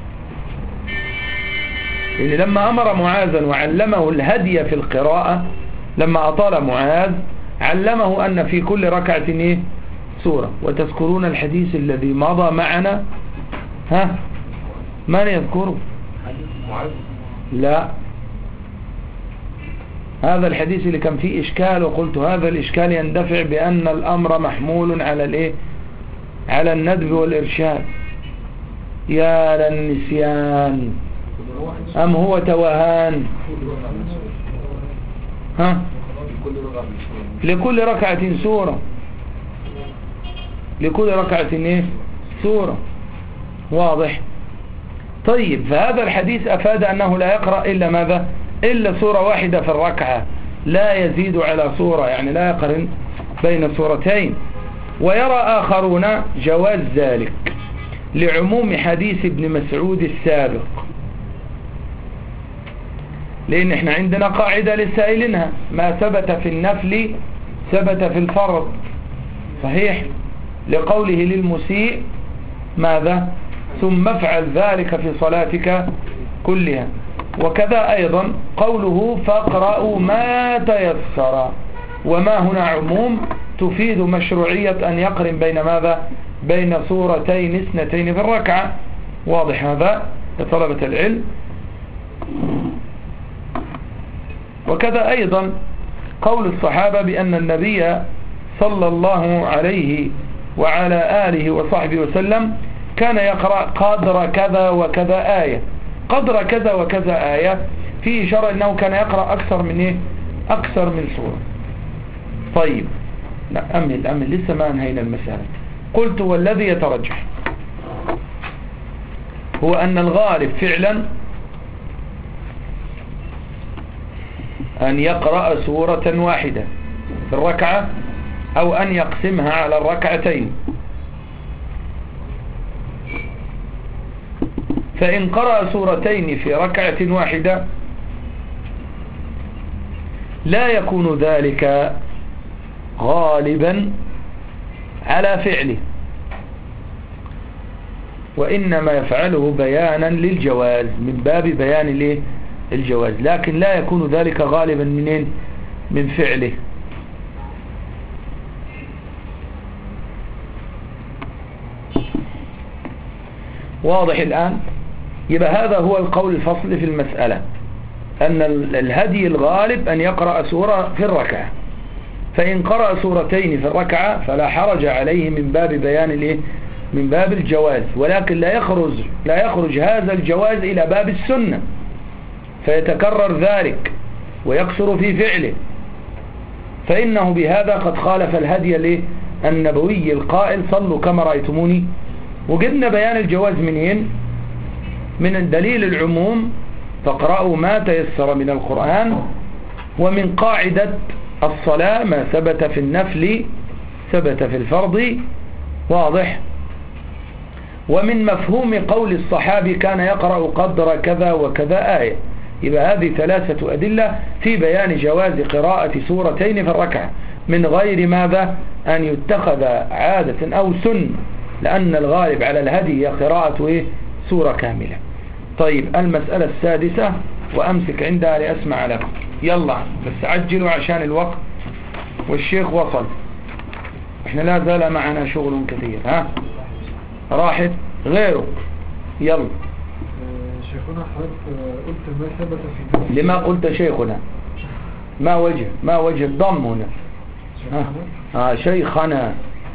يعني لما أمر معاذا وعلمه الهدي في القراءة، لما أطال معاذ علمه أن في كل ركعة إيه؟ سورة. وتذكرون الحديث الذي مضى معنا؟ ها من يذكره؟ لا، هذا الحديث اللي كان فيه إشكال، وقلت هذا الإشكال يندفع بأن الأمر محمول على الإيه؟ على الندب والإرشاد. يا للنسيان أم هو توهان؟ ها؟ لكل ركعة سورة، لكل ركعة إيه؟ سورة، واضح؟ طيب، فهذا الحديث أفاد أنه لا يقرأ إلا ماذا؟ إلا سورة واحدة في الركعة، لا يزيد على سورة، يعني لا يقرن بين سورتين. ويرى آخرون جواز ذلك لعموم حديث ابن مسعود السابق، لأن احنا عندنا قاعدة لسائلينها: ما ثبت في النفل ثبت في الفرض، صحيح؟ لقوله للمسيء ماذا؟ ثم افعل ذلك في صلاتك كلها. وكذا أيضا قوله فاقرأوا ما تيسر، وما هنا عموم تفيد مشروعية أن يقرن بين ماذا؟ بين سورتين اثنتين في الركعة. واضح هذا لطلبة العلم؟ وكذا أيضا قول الصحابة بأن النبي صلى الله عليه وعلى آله وصحبه وسلم كان يقرأ قدر كذا وكذا آية، قدر كذا وكذا آية، في إشارة أنه كان يقرأ أكثر من إيه؟ أكثر من سورة. طيب، لا أمل أمل لسه ما انهينا المسألة. قلت والذي يترجح هو أن الغالب فعلا أن يقرأ سورة واحدة في الركعة، أو أن يقسمها على الركعتين. فإن قرأ سورتين في ركعة واحدة لا يكون ذلك غالبا على فعله، وإنما يفعله بيانا للجواز، من باب بيان الجواز، لكن لا يكون ذلك غالبا منين؟ من فعله. واضح الآن؟ يبقى هذا هو القول الفصل في المسألة، أن الهدي الغالب أن يقرأ سورة في الركعة، فإن قرأ سورتين في الركعة فلا حرج عليه من باب بيان الايه؟ من باب الجواز، ولكن لا يخرج لا يخرج هذا الجواز إلى باب السنة فيتكرر ذلك ويكثر في فعله، فإنه بهذا قد خالف الهدي النبوي القائل صلوا كما رأيتموني. وجدنا بيان الجواز منين؟ من الدليل العموم فاقرأوا ما تيسر من القرآن، ومن قاعدة الصلاة ما ثبت في النفل ثبت في الفرض. واضح. ومن مفهوم قول الصحابي كان يقرأ قدر كذا وكذا آية. يبقى هذه ثلاثة أدلة في بيان جواز قراءة سورتين في الركعة من غير ماذا أن يتخذ عادة أو سن، لأن الغالب على الهدي هي قراءة إيه؟ سورة كاملة. طيب المسألة السادسة، وأمسك عندها لأسمع لكم. يلا بس عجلوا عشان الوقت والشيخ وصل، احنا لا زال معنا شغل كثير. ها راحت غيره. يلا. شيخنا حضرتك قلت ما ثبت في النفس. لما قلت شيخنا؟ ما وجه ما وجه الضم هنا؟ ها آه شيخنا.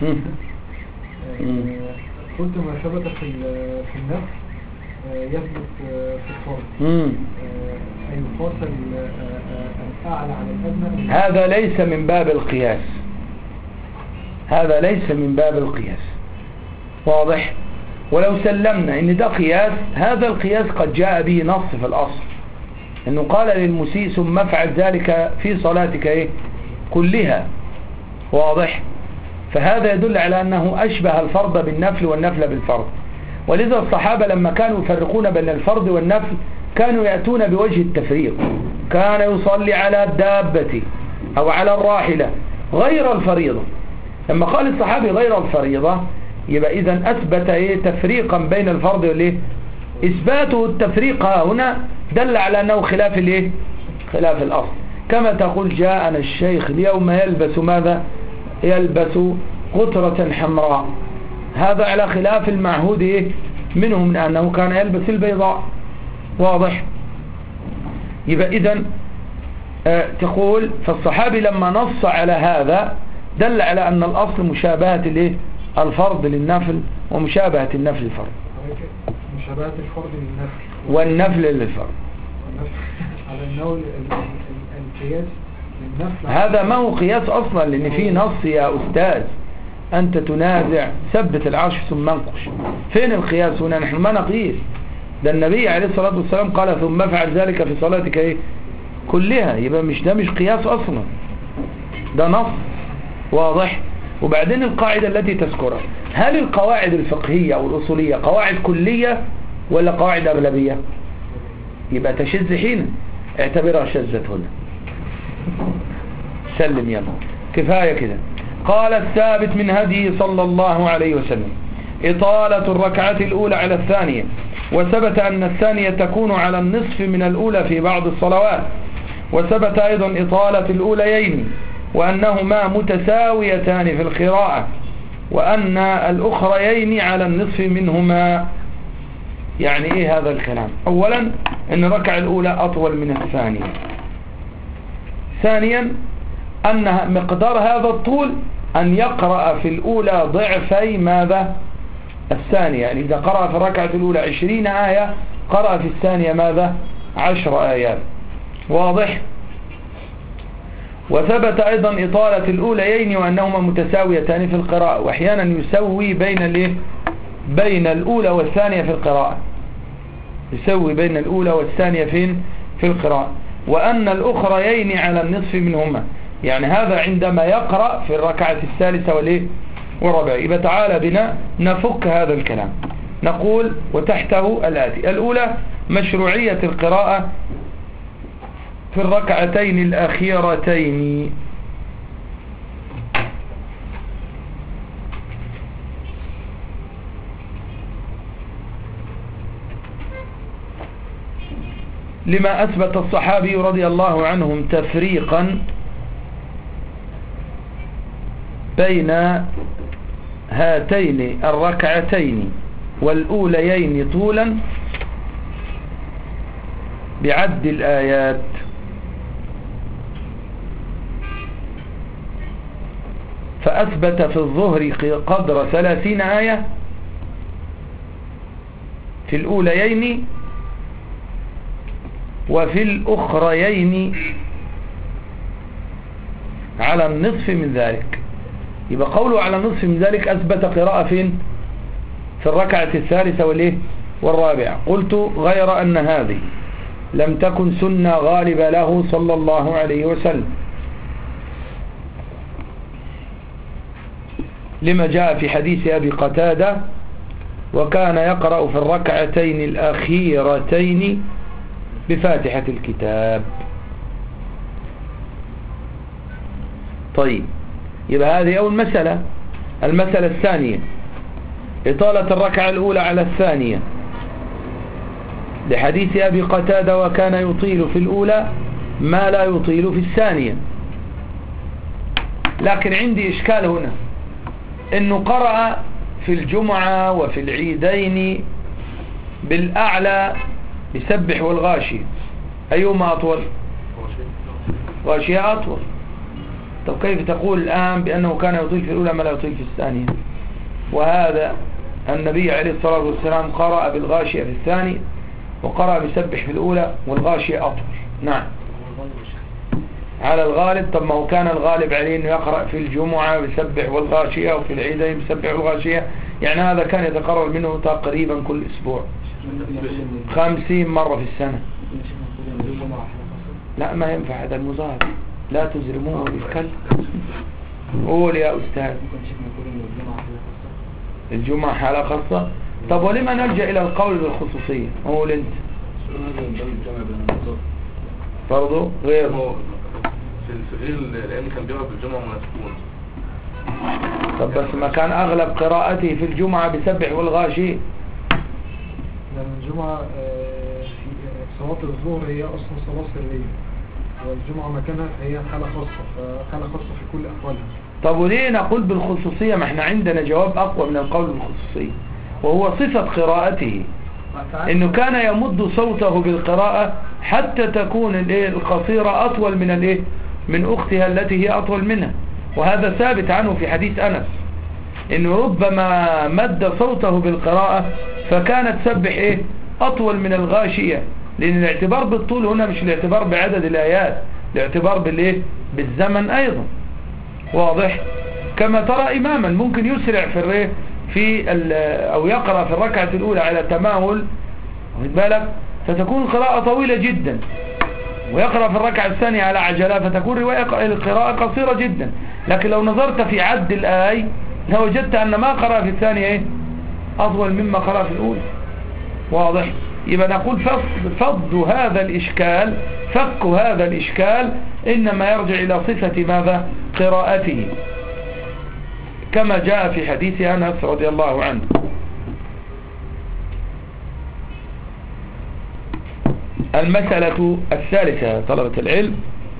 قلت ما ثبت في في النفس يثبت في الفرض. يقاس الأعلى على الأدنى. هذا ليس من باب القياس، هذا ليس من باب القياس. واضح. ولو سلمنا ان ده قياس، هذا القياس قد جاء به نص في الأصل انه قال للمسيء ثم افعل ذلك في صلاتك ايه كلها. واضح. فهذا يدل على أنه أشبه الفرض بالنفل والنفل بالفرض. ولذا الصحابة لما كانوا يفرقون بين الفرض والنفل كانوا يأتون بوجه التفريق. كان يصلي على الدابة أو على الراحلة غير الفريضة. لما قال الصحابي غير الفريضة يبقى إذن أثبت إيه تفريقا بين الفرض والإيه. إثباته التفريق هنا دل على أنه خلاف الإيه خلاف الأصل. كما تقول جاءنا الشيخ اليوم يلبس ماذا؟ يلبس قطرة حمراء، هذا على خلاف المعهود إيه منه من أنه كان يلبس البيضاء. واضح. يبقى إذن آه تقول فالصحابي لما نص على هذا دل على أن الأصل مشابهة الإيه الفرض للنفل ومشابهة النفل للفرض. مشابهة الفرض للنفل والنفل للفرض على النوع القياس للنفل. هذا ما هو قياس أصلا، لأن فيه نص يا أستاذ. أنت تنازع ثبت العرش ثم انقش. فين القياس هنا؟ نحن ما نقيس. ده النبي عليه الصلاة والسلام قال ثم افعل ذلك في صلاتك ايه كلها. يبقى مش ده مش قياس أصلا، ده نص. واضح. وبعدين القاعدة التي تذكرها، هل القواعد الفقهية أو الأصولية قواعد كلية ولا قواعد أغلبية؟ يبقى تشذ حين اعتبرها شذت هنا. سلم يلا كفاية كده. قال الثابت من هديه صلى الله عليه وسلم إطالة الركعة الأولى على الثانية، وثبت أن الثانية تكون على النصف من الأولى في بعض الصلوات، وثبت أيضا إطالة الأوليين وأنهما متساويتان في القراءة، وأن الأخريين على النصف منهما. يعني إيه هذا الكلام؟ أولا أن الركعة الأولى أطول من الثانية. ثانيا أن مقدار هذا الطول أن يقرأ في الأولى ضعفي ماذا؟ الثانية. يعني إذا قرأ في الركعة الأولى عشرين آية قرأ في الثانية ماذا؟ عشر آيات. واضح. وثبت أيضا إطالة الأوليين وأنهما متساويتان في القراءة، وأحيانا يسوي بين الايه بين الأولى والثانية في القراءة، يسوي بين الأولى والثانية فين في القراءة، وأن الأخريين على النصف منهما. يعني هذا عندما يقرأ في الركعة الثالثة والايه والرابعة. يبقى تعالى بنا نفك هذا الكلام. نقول وتحته الآتي: الأولى مشروعية القراءة في الركعتين الأخيرتين. لما أثبت الصحابي رضي الله عنهم تفريقا بين هاتين الركعتين والأوليين طولا بعد الآيات. فأثبت في الظهر قدر ثلاثين آية في الأوليين، وفي الأخريين على النصف من ذلك. يبقى قوله على النصف من ذلك أثبت قراءة فين؟ في الركعة الثالثة والإيه والرابعة. قلت غير أن هذه لم تكن سنة غالبة له صلى الله عليه وسلم، لما جاء في حديث أبي قتادة وكان يقرأ في الركعتين الأخيرتين بفاتحة الكتاب. طيب، يبقى هذه أول مسألة. المسألة الثانية إطالة الركعة الأولى على الثانية لحديث أبي قتادة وكان يطيل في الأولى ما لا يطيل في الثانية. لكن عندي إشكال هنا، إنه قرأ في الجمعة وفي العيدين بالأعلى بسبح والغاشية، أيهما أطول؟ غاشية أطول. طب كيف تقول الآن بأنه كان يطيل في الأولى ما لا يطيل في الثانية؟ وهذا النبي عليه الصلاة والسلام قرأ بالغاشية في الثانية وقرأ بسبح في الأولى والغاشية أطول. نعم على الغالب. طب ما هو كان الغالب عليه أنه يقرأ في الجمعة بسبح والغاشية وفي العيدين بسبح والغاشية، يعني هذا كان يتقرر منه تقريبا كل أسبوع خمسين مرة في السنة. لا ما ينفع هذا المظاهر، لا تزرموه بالكلب. قول يا أستاذ. الجمعة حالة خاصة. طب ولما نلجأ إلى القول بالخصوصية؟ قول أنت. برضو غير في غير لأن كان بيقرأ بالجمعة مناسكون. طب بس ما كان أغلب قراءته في الجمعة بسبح والغاشي. لأن الجمعة في صلاة الظهر هي أصلا صلاة سرية، والجمعة مكانها هي حالة خاصة، فحالة خاصة في كل أحوالها. طب وليه نقول بالخصوصية؟ ما احنا عندنا جواب أقوى من القول بالخصوصية، وهو صفة قراءته، إنه كان يمد صوته بالقراءة حتى تكون القصيرة أطول من الايه من أختها التي هي أطول منها. وهذا ثابت عنه في حديث أنس، إنه ربما مد صوته بالقراءة فكانت تسبح إيه أطول من الغاشية، لأن الاعتبار بالطول هنا مش الاعتبار بعدد الآيات، الاعتبار بالإيه بالزمن أيضا. واضح؟ كما ترى إماما ممكن يسرع في الريه في أو يقرأ في الركعة الأولى على تماهل، واخد بالك، فتكون القراءة طويلة جدا، ويقرأ في الركعة الثانية على عجلة فتكون رواية القراءة قصيرة جدا. لكن لو نظرت في عد الآي لوجدت أن ما قرأ في الثانية إيه؟ أطول مما قرأ في الأولى. واضح؟ يبقى نقول فض هذا الإشكال، فك هذا الإشكال إنما يرجع إلى صفة ماذا؟ قراءته، كما جاء في حديث أنس رضي الله عنه. المسألة الثالثة طلبة العلم،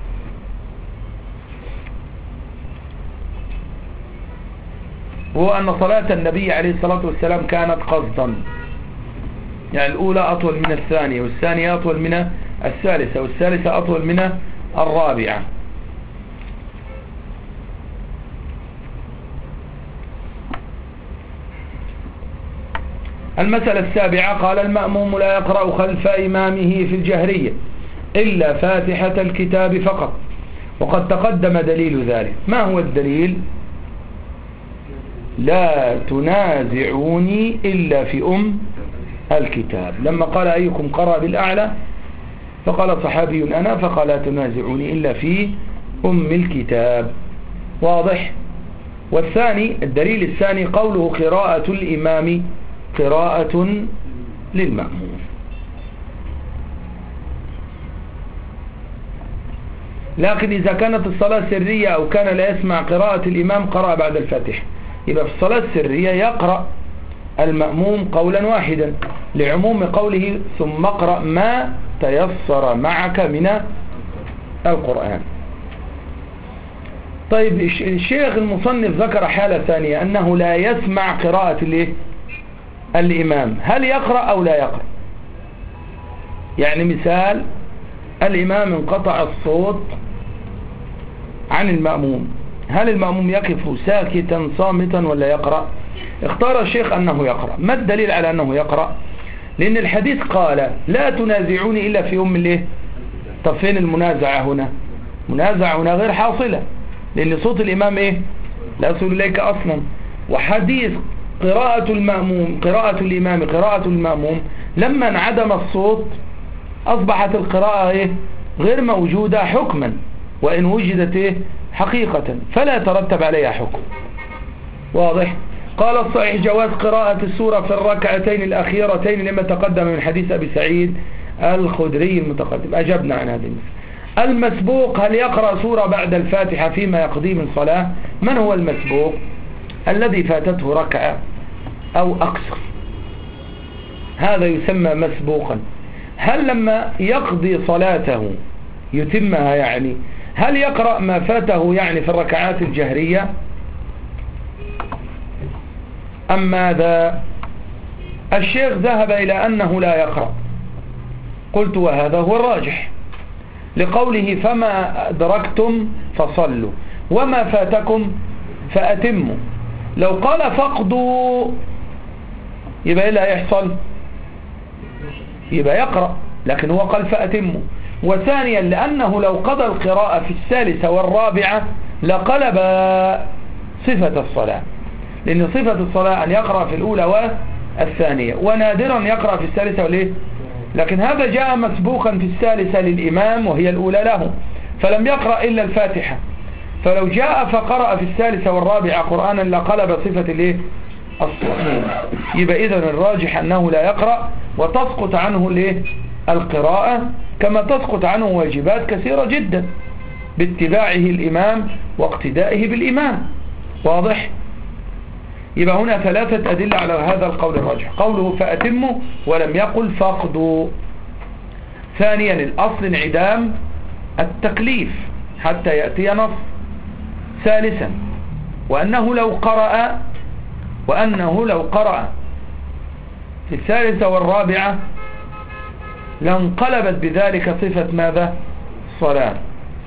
هو أن صلاة النبي عليه الصلاة والسلام كانت قصدا، يعني الأولى أطول من الثانية، والثانية أطول من الثالثة، والثالثة أطول من الرابعة. المسألة السابعة، قال المأموم لا يقرأ خلف إمامه في الجهرية إلا فاتحة الكتاب فقط، وقد تقدم دليل ذلك. ما هو الدليل؟ لا تنازعوني إلا في أم الكتاب، لما قال أيكم قرأ بالأعلى فقال صحابي أنا، فقال لا تنازعوني إلا في أم الكتاب. واضح؟ والثاني الدليل الثاني قوله قراءة الإمام قراءة للمأموم. لكن إذا كانت الصلاة سرية أو كان لا يسمع قراءة الإمام قرأ بعد الفاتحة، يبقى في الصلاة السرية يقرأ المأموم قولا واحدا لعموم قوله ثم اقرأ ما تيسر معك من القرآن. طيب الشيخ المصنف ذكر حالة ثانية، أنه لا يسمع قراءة الإمام، هل يقرأ أو لا يقرأ؟ يعني مثال الإمام انقطع الصوت عن المأموم، هل المأموم يقف ساكتا صامتا ولا يقرأ؟ اختار الشيخ أنه يقرأ. ما الدليل على أنه يقرأ؟ لأن الحديث قال لا تنازعوني إلا في أم الايه. طب فين المنازعة هنا؟ منازعة هنا غير حاصلة، لأن صوت الإمام إيه؟ لا يصل إليك أصلا. وحديث قراءة المأموم قراءة الإمام قراءة المأموم لما انعدم الصوت أصبحت القراءة إيه؟ غير موجودة حكما، وإن وجدت إيه؟ حقيقة، فلا يترتب عليها حكم. واضح. قال الصحيح جواز قراءة السورة في الركعتين الأخيرتين لما تقدم من حديث أبي سعيد الخدري المتقدم. أجبنا عن هذه المسألة. المسبوق هل يقرأ سورة بعد الفاتحة فيما يقضي من صلاة؟ من هو المسبوق؟ الذي فاتته ركعة أو أكثر، هذا يسمى مسبوقا. هل لما يقضي صلاته يتمها يعني هل يقرأ ما فاته يعني في الركعات الجهرية أم ماذا؟ الشيخ ذهب إلى أنه لا يقرأ. قلت وهذا هو الراجح لقوله فما أدركتم فصلوا وما فاتكم فأتموا. لو قال فقدوا يبقى إيه اللي هيحصل؟ يبقى يقرأ، لكن هو قال فأتموا. وثانيا لأنه لو قضى القراءة في الثالثة والرابعة لقلب صفة الصلاة، لأن صفة الصلاة أن يقرأ في الأولى والثانية، ونادرا يقرأ في الثالثة والإيه؟ لكن هذا جاء مسبوقا في الثالثة للإمام وهي الأولى له، فلم يقرأ إلا الفاتحة، فلو جاء فقرأ في الثالثة والرابعة قرآنا لقلب صفة الإيه؟ الصلاة. يبقى إذن الراجح أنه لا يقرأ، وتسقط عنه الإيه؟ القراءة، كما تسقط عنه واجبات كثيرة جدا باتباعه الإمام واقتدائه بالإمام. واضح؟ يبقى هنا ثلاثة أدلة على هذا القول الراجح. قوله فأتموا ولم يقل فاقدوا. ثانيا الأصل انعدام التكليف حتى يأتي نص. ثالثا وأنه لو قرأ وأنه لو قرأ في الثالثة والرابعة لانقلبت بذلك صفة ماذا؟ الصلاة.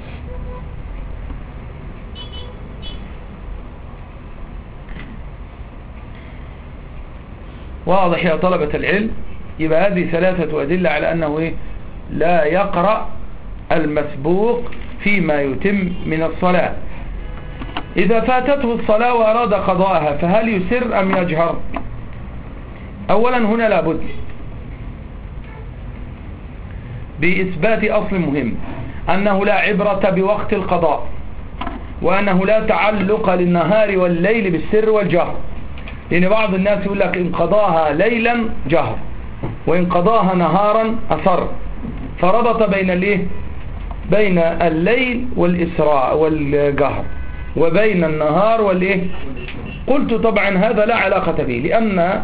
واضح يا طلبة العلم؟ يبقى هذه ثلاثة أدلة على أنه إيه؟ لا يقرأ المسبوق فيما يتم من الصلاة. إذا فاتته الصلاة وأراد قضاءها فهل يسر أم يجهر؟ أولا هنا لابد بإثبات أصل مهم، أنه لا عبرة بوقت القضاء، وأنه لا تعلق للنهار والليل بالسر والجهر، لأن بعض الناس يقول لك إن قضاها ليلا جهر وإن قضاها نهارا أسر، فربط بين الايه بين الليل والإسراء والجهر وبين النهار والايه. قلت طبعا هذا لا علاقة به، لأن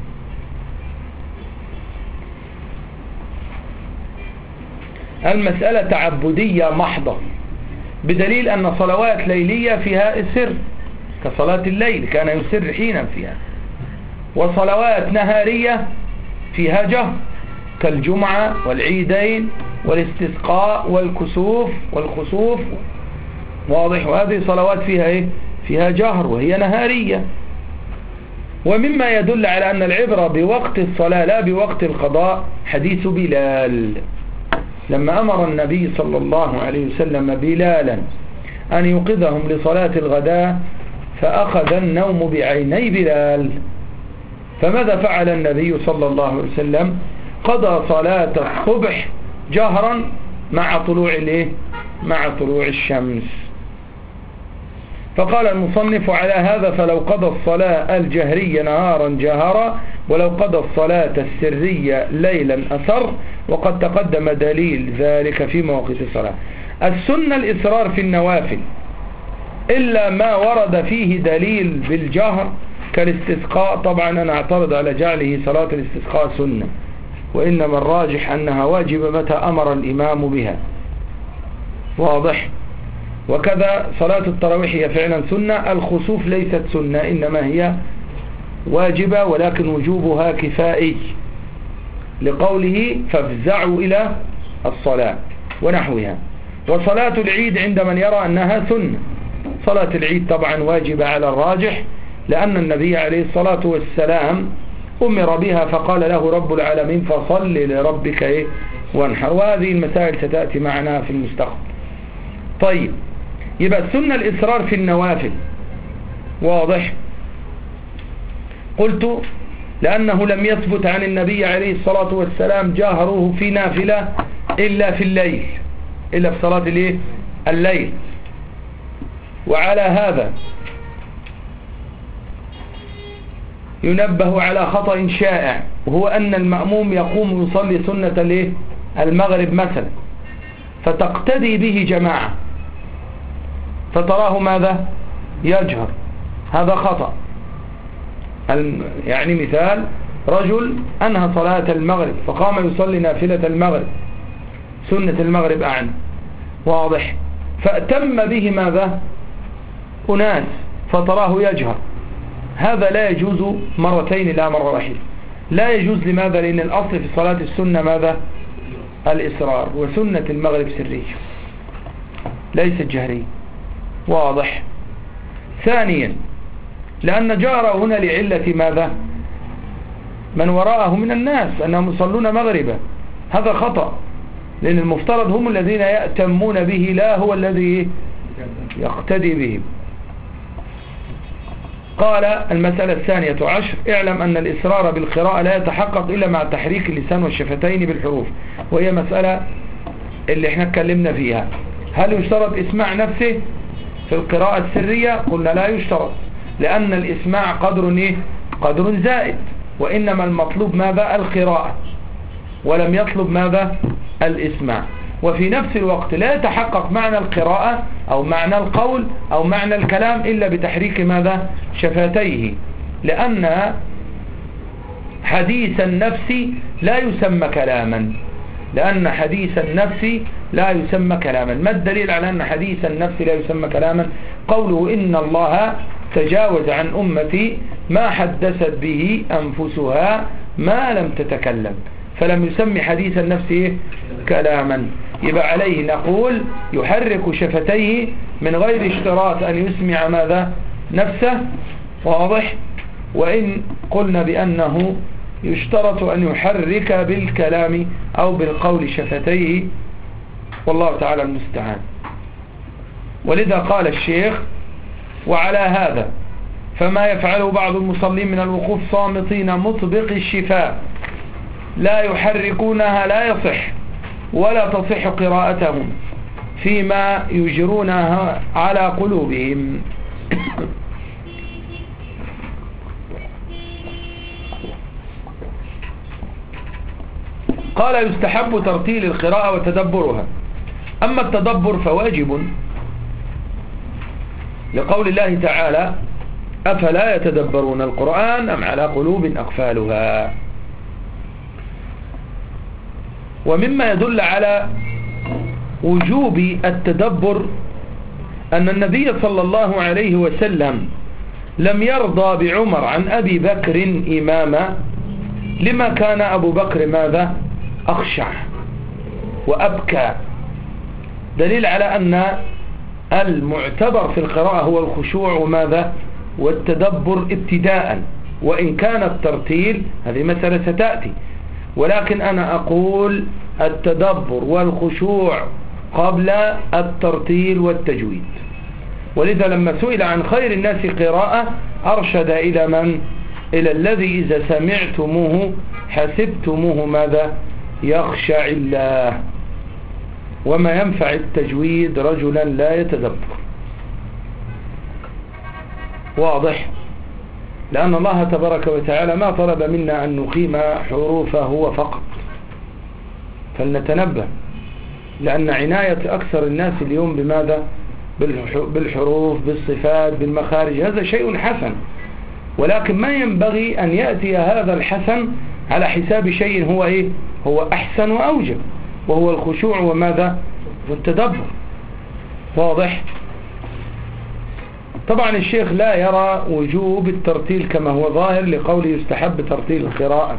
المسألة تعبدية محضة، بدليل أن صلوات ليلية فيها السر كصلاة الليل كان يسر حينا فيها، وصلوات نهارية فيها جهر كالجمعة والعيدين والاستسقاء والكسوف والخسوف. واضح؟ وهذه صلوات فيها ايه؟ فيها جهر وهي نهارية. ومما يدل على أن العبرة بوقت الصلاة لا بوقت القضاء حديث بلال لما أمر النبي صلى الله عليه وسلم بلالا أن يوقظهم لصلاة الغداء فأخذ النوم بعيني بلال، فماذا فعل النبي صلى الله عليه وسلم؟ قضى صلاة الصبح جهرا مع طلوع الايه؟ مع طلوع الشمس. فقال المصنف على هذا فلو قضى الصلاة الجهرية نهارا جهرا ولو قضى الصلاة السرية ليلا أسر، وقد تقدم دليل ذلك في مواقيت الصلاة. السنة الإصرار في النوافل إلا ما ورد فيه دليل بالجهر كالاستسقاء. طبعا أنا اعترض على جعله صلاة الاستسقاء سنة، وإنما الراجح أنها واجبة متى أمر الإمام بها. واضح؟ وكذا صلاة التراويح هي فعلا سنة. الخسوف ليست سنة إنما هي واجبة، ولكن وجوبها كفائي لقوله فافزعوا إلى الصلاة ونحوها. وصلاة العيد عند من يرى أنها سنة. صلاة العيد طبعا واجبة على الراجح، لأن النبي عليه الصلاة والسلام أمر بها فقال له رب العالمين فصل لربك إيه وانحر. وهذه المسائل ستأتي معنا في المستقبل. طيب، يبقى السنة الإصرار في النوافل. واضح؟ قلت لأنه لم يثبت عن النبي عليه الصلاة والسلام جهره في نافلة إلا في الليل، إلا في صلاة الليل الليل. وعلى هذا ينبه على خطأ شائع، وهو أن المأموم يقوم يصلي سنة المغرب مثلا، فتقتدي به جماعة فتراه ماذا؟ يجهر. هذا خطأ. يعني مثال رجل أنهى صلاة المغرب فقام يصلي نافلة المغرب، سنة المغرب أعني، واضح، فأتم به ماذا؟ أناس فتراه يجهر. هذا لا يجوز مرتين لا مرة واحدة. لا يجوز. لماذا؟ لأن الأصل في صلاة السنة ماذا؟ الإصرار، وسنة المغرب سرية ليس جهري، واضح. ثانيا لأن جار هنا لعلة ماذا؟ من وراءه من الناس أنهم يصلون مغربا، هذا خطأ، لأن المفترض هم الذين يأتمون به لا هو الذي يقتدي بهم. قال المسألة الثانية عشر: اعلم أن الإصرار بالقراءة لا يتحقق إلا مع تحريك اللسان والشفتين بالحروف، وهي مسألة اللي احنا اتكلمنا فيها. هل يشترط إسماع نفسه في القراءة السرية؟ قلنا لا يشترط، لأن الإسماع قدر إيه؟ قدر زائد، وإنما المطلوب ماذا؟ القراءة، ولم يطلب ماذا؟ الإسماع. وفي نفس الوقت لا يتحقق معنى القراءة أو معنى القول أو معنى الكلام إلا بتحريك ماذا؟ شفتيه، لأن حديث النفس لا يسمى كلاما، لأن حديث النفس لا يسمى كلاما. ما الدليل على أن حديث النفس لا يسمى كلاما؟ قوله: إن الله تجاوز عن أمتي ما حدثت به أنفسها ما لم تتكلم، فلم يسمي حديث النفس كلاما. يبقى عليه نقول يحرك شفتيه من غير اشتراط أن يسمع ماذا؟ نفسه، واضح. وإن قلنا بأنه يشترط أن يحرك بالكلام أو بالقول شفتيه، والله تعالى المستعان. ولذا قال الشيخ: وعلى هذا فما يفعله بعض المصلين من الوقوف صامتين مطبق الشفاء لا يحركونها لا يصح، ولا تصح قراءتهم فيما يجرونها على قلوبهم. قال: يستحب ترتيل القراءة وتدبرها. أما التدبر فواجب، لقول الله تعالى: أفلا يتدبرون القرآن أم على قلوب أقفالها. ومما يدل على وجوب التدبر أن النبي صلى الله عليه وسلم لم يرضى بعمر عن أبي بكر إماما، لما كان أبو بكر ماذا؟ أخشع وأبكى. دليل على أن المعتبر في القراءة هو الخشوع وماذا؟ والتدبر ابتداء، وإن كان الترتيل هذه مسألة ستأتي، ولكن أنا أقول التدبر والخشوع قبل الترتيل والتجويد. ولذا لما سئل عن خير الناس قراءة أرشد إلى من؟ إلى الذي إذا سمعتموه حسبتموه ماذا؟ يخشع الله. وما ينفع التجويد رجلا لا يتدبر، واضح، لأن الله تبارك وتعالى ما طلب منا أن نقيم حروفه هو فقط، فلنتنبه، لأن عناية أكثر الناس اليوم بماذا؟ بالحروف، بالصفات، بالمخارج، هذا شيء حسن، ولكن ما ينبغي أن يأتي هذا الحسن على حساب شيء هو إيه؟ هو أحسن وأوجب، وهو الخشوع وماذا؟ والتدبر، واضح. طبعا الشيخ لا يرى وجوب الترتيل كما هو ظاهر لقوله يستحب ترتيل القراءة.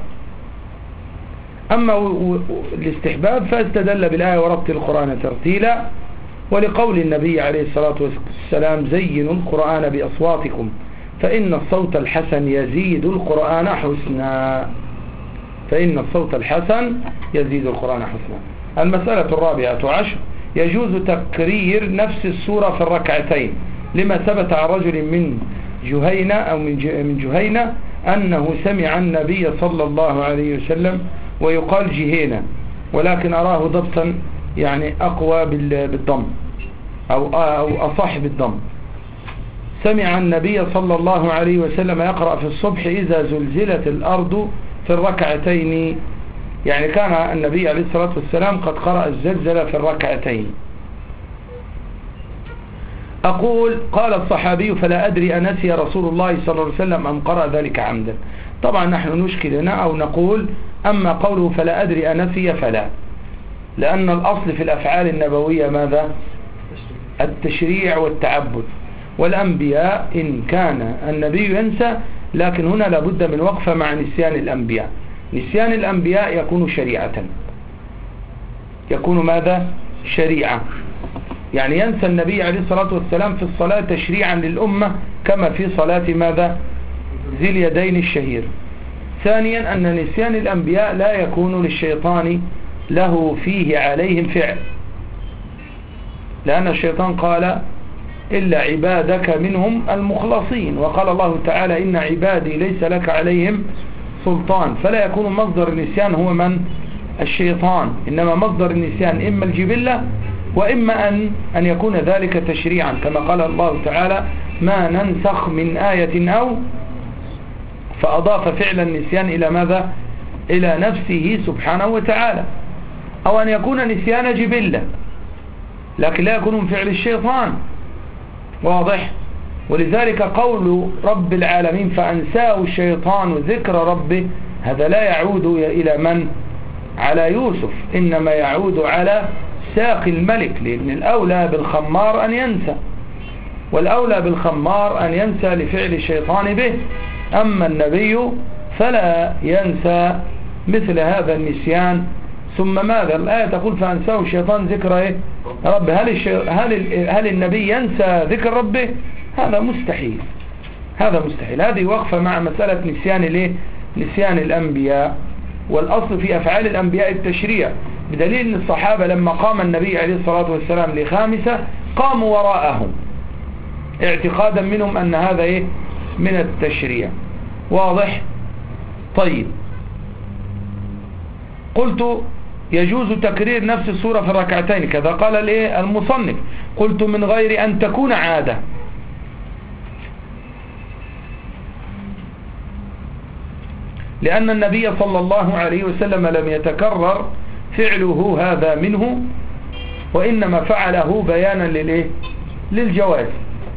أما الاستحباب فاستدل بالآية ورتل القرآن ترتيلا، ولقول النبي عليه الصلاة والسلام زينوا القرآن بأصواتكم فإن الصوت الحسن يزيد القرآن حسنا، فإن الصوت الحسن يزيد القرآن حسنا. المسألة الرابعة عشر: يجوز تكرير نفس السورة في الركعتين، لما ثبت عن رجل من جهينة أو من جهينة أنه سمع النبي صلى الله عليه وسلم، ويقال جهينة، ولكن أراه ضبطا يعني أقوى بالضم أو أو أصح بالضم، سمع النبي صلى الله عليه وسلم يقرأ في الصبح إذا زلزلت الأرض في الركعتين، يعني كان النبي عليه الصلاة والسلام قد قرأ الزلزلة في الركعتين. أقول قال الصحابي فلا أدري أنسي رسول الله صلى الله عليه وسلم أم قرأ ذلك عمدا. طبعا نحن نشكل هنا أو نقول أما قوله فلا أدري أنسي فلا، لأن الأصل في الأفعال النبوية ماذا؟ التشريع والتعبد، والأنبياء إن كان النبي ينسى، لكن هنا لابد من وقفة مع نسيان الأنبياء. نسيان الأنبياء يكون شريعة، يكون ماذا؟ شريعة، يعني ينسى النبي عليه الصلاة والسلام في الصلاة تشريعا للأمة كما في صلاة ماذا؟ ذي اليدين الشهير. ثانيا أن نسيان الأنبياء لا يكون للشيطان له فيه عليهم فعل، لأن الشيطان قال إلا عبادك منهم المخلصين، وقال الله تعالى إن عبادي ليس لك عليهم سلطان، فلا يكون مصدر النسيان هو من؟ الشيطان، إنما مصدر النسيان إما الجبلة وإما أن, أن يكون ذلك تشريعا، كما قال الله تعالى ما ننسخ من آية أو، فأضاف فعل النسيان إلى ماذا؟ إلى نفسه سبحانه وتعالى. أو أن يكون نسيان جبلة لكن لا يكون من فعل الشيطان، واضح؟ ولذلك قول رب العالمين فأنساه الشيطان ذكر ربه، هذا لا يعود إلى من؟ على يوسف، إنما يعود على ساق الملك، لأن الأولى بالخمار أن ينسى، والأولى بالخمار أن ينسى لفعل الشيطان به، أما النبي فلا ينسى مثل هذا النسيان. ثم ماذا الآية تقول فأنساه الشيطان ذكر إيه؟ رب. هل, الشي... هل, ال... هل النبي ينسى ذكر ربه؟ هذا مستحيل، هذا مستحيل. هذه وقفة مع مسألة نسيان الايه؟ نسيان الأنبياء. والأصل في أفعال الأنبياء التشريع، بدليل أن الصحابة لما قام النبي عليه الصلاة والسلام لخامسة قاموا وراءهم اعتقادا منهم أن هذا إيه؟ من التشريع، واضح؟ طيب، قلت يجوز تكرير نفس السورة في الركعتين كذا قال الايه المصنف، قلت من غير أن تكون عادة، لأن النبي صلى الله عليه وسلم لم يتكرر فعله هذا منه، وإنما فعله بيانا للايه للجواز.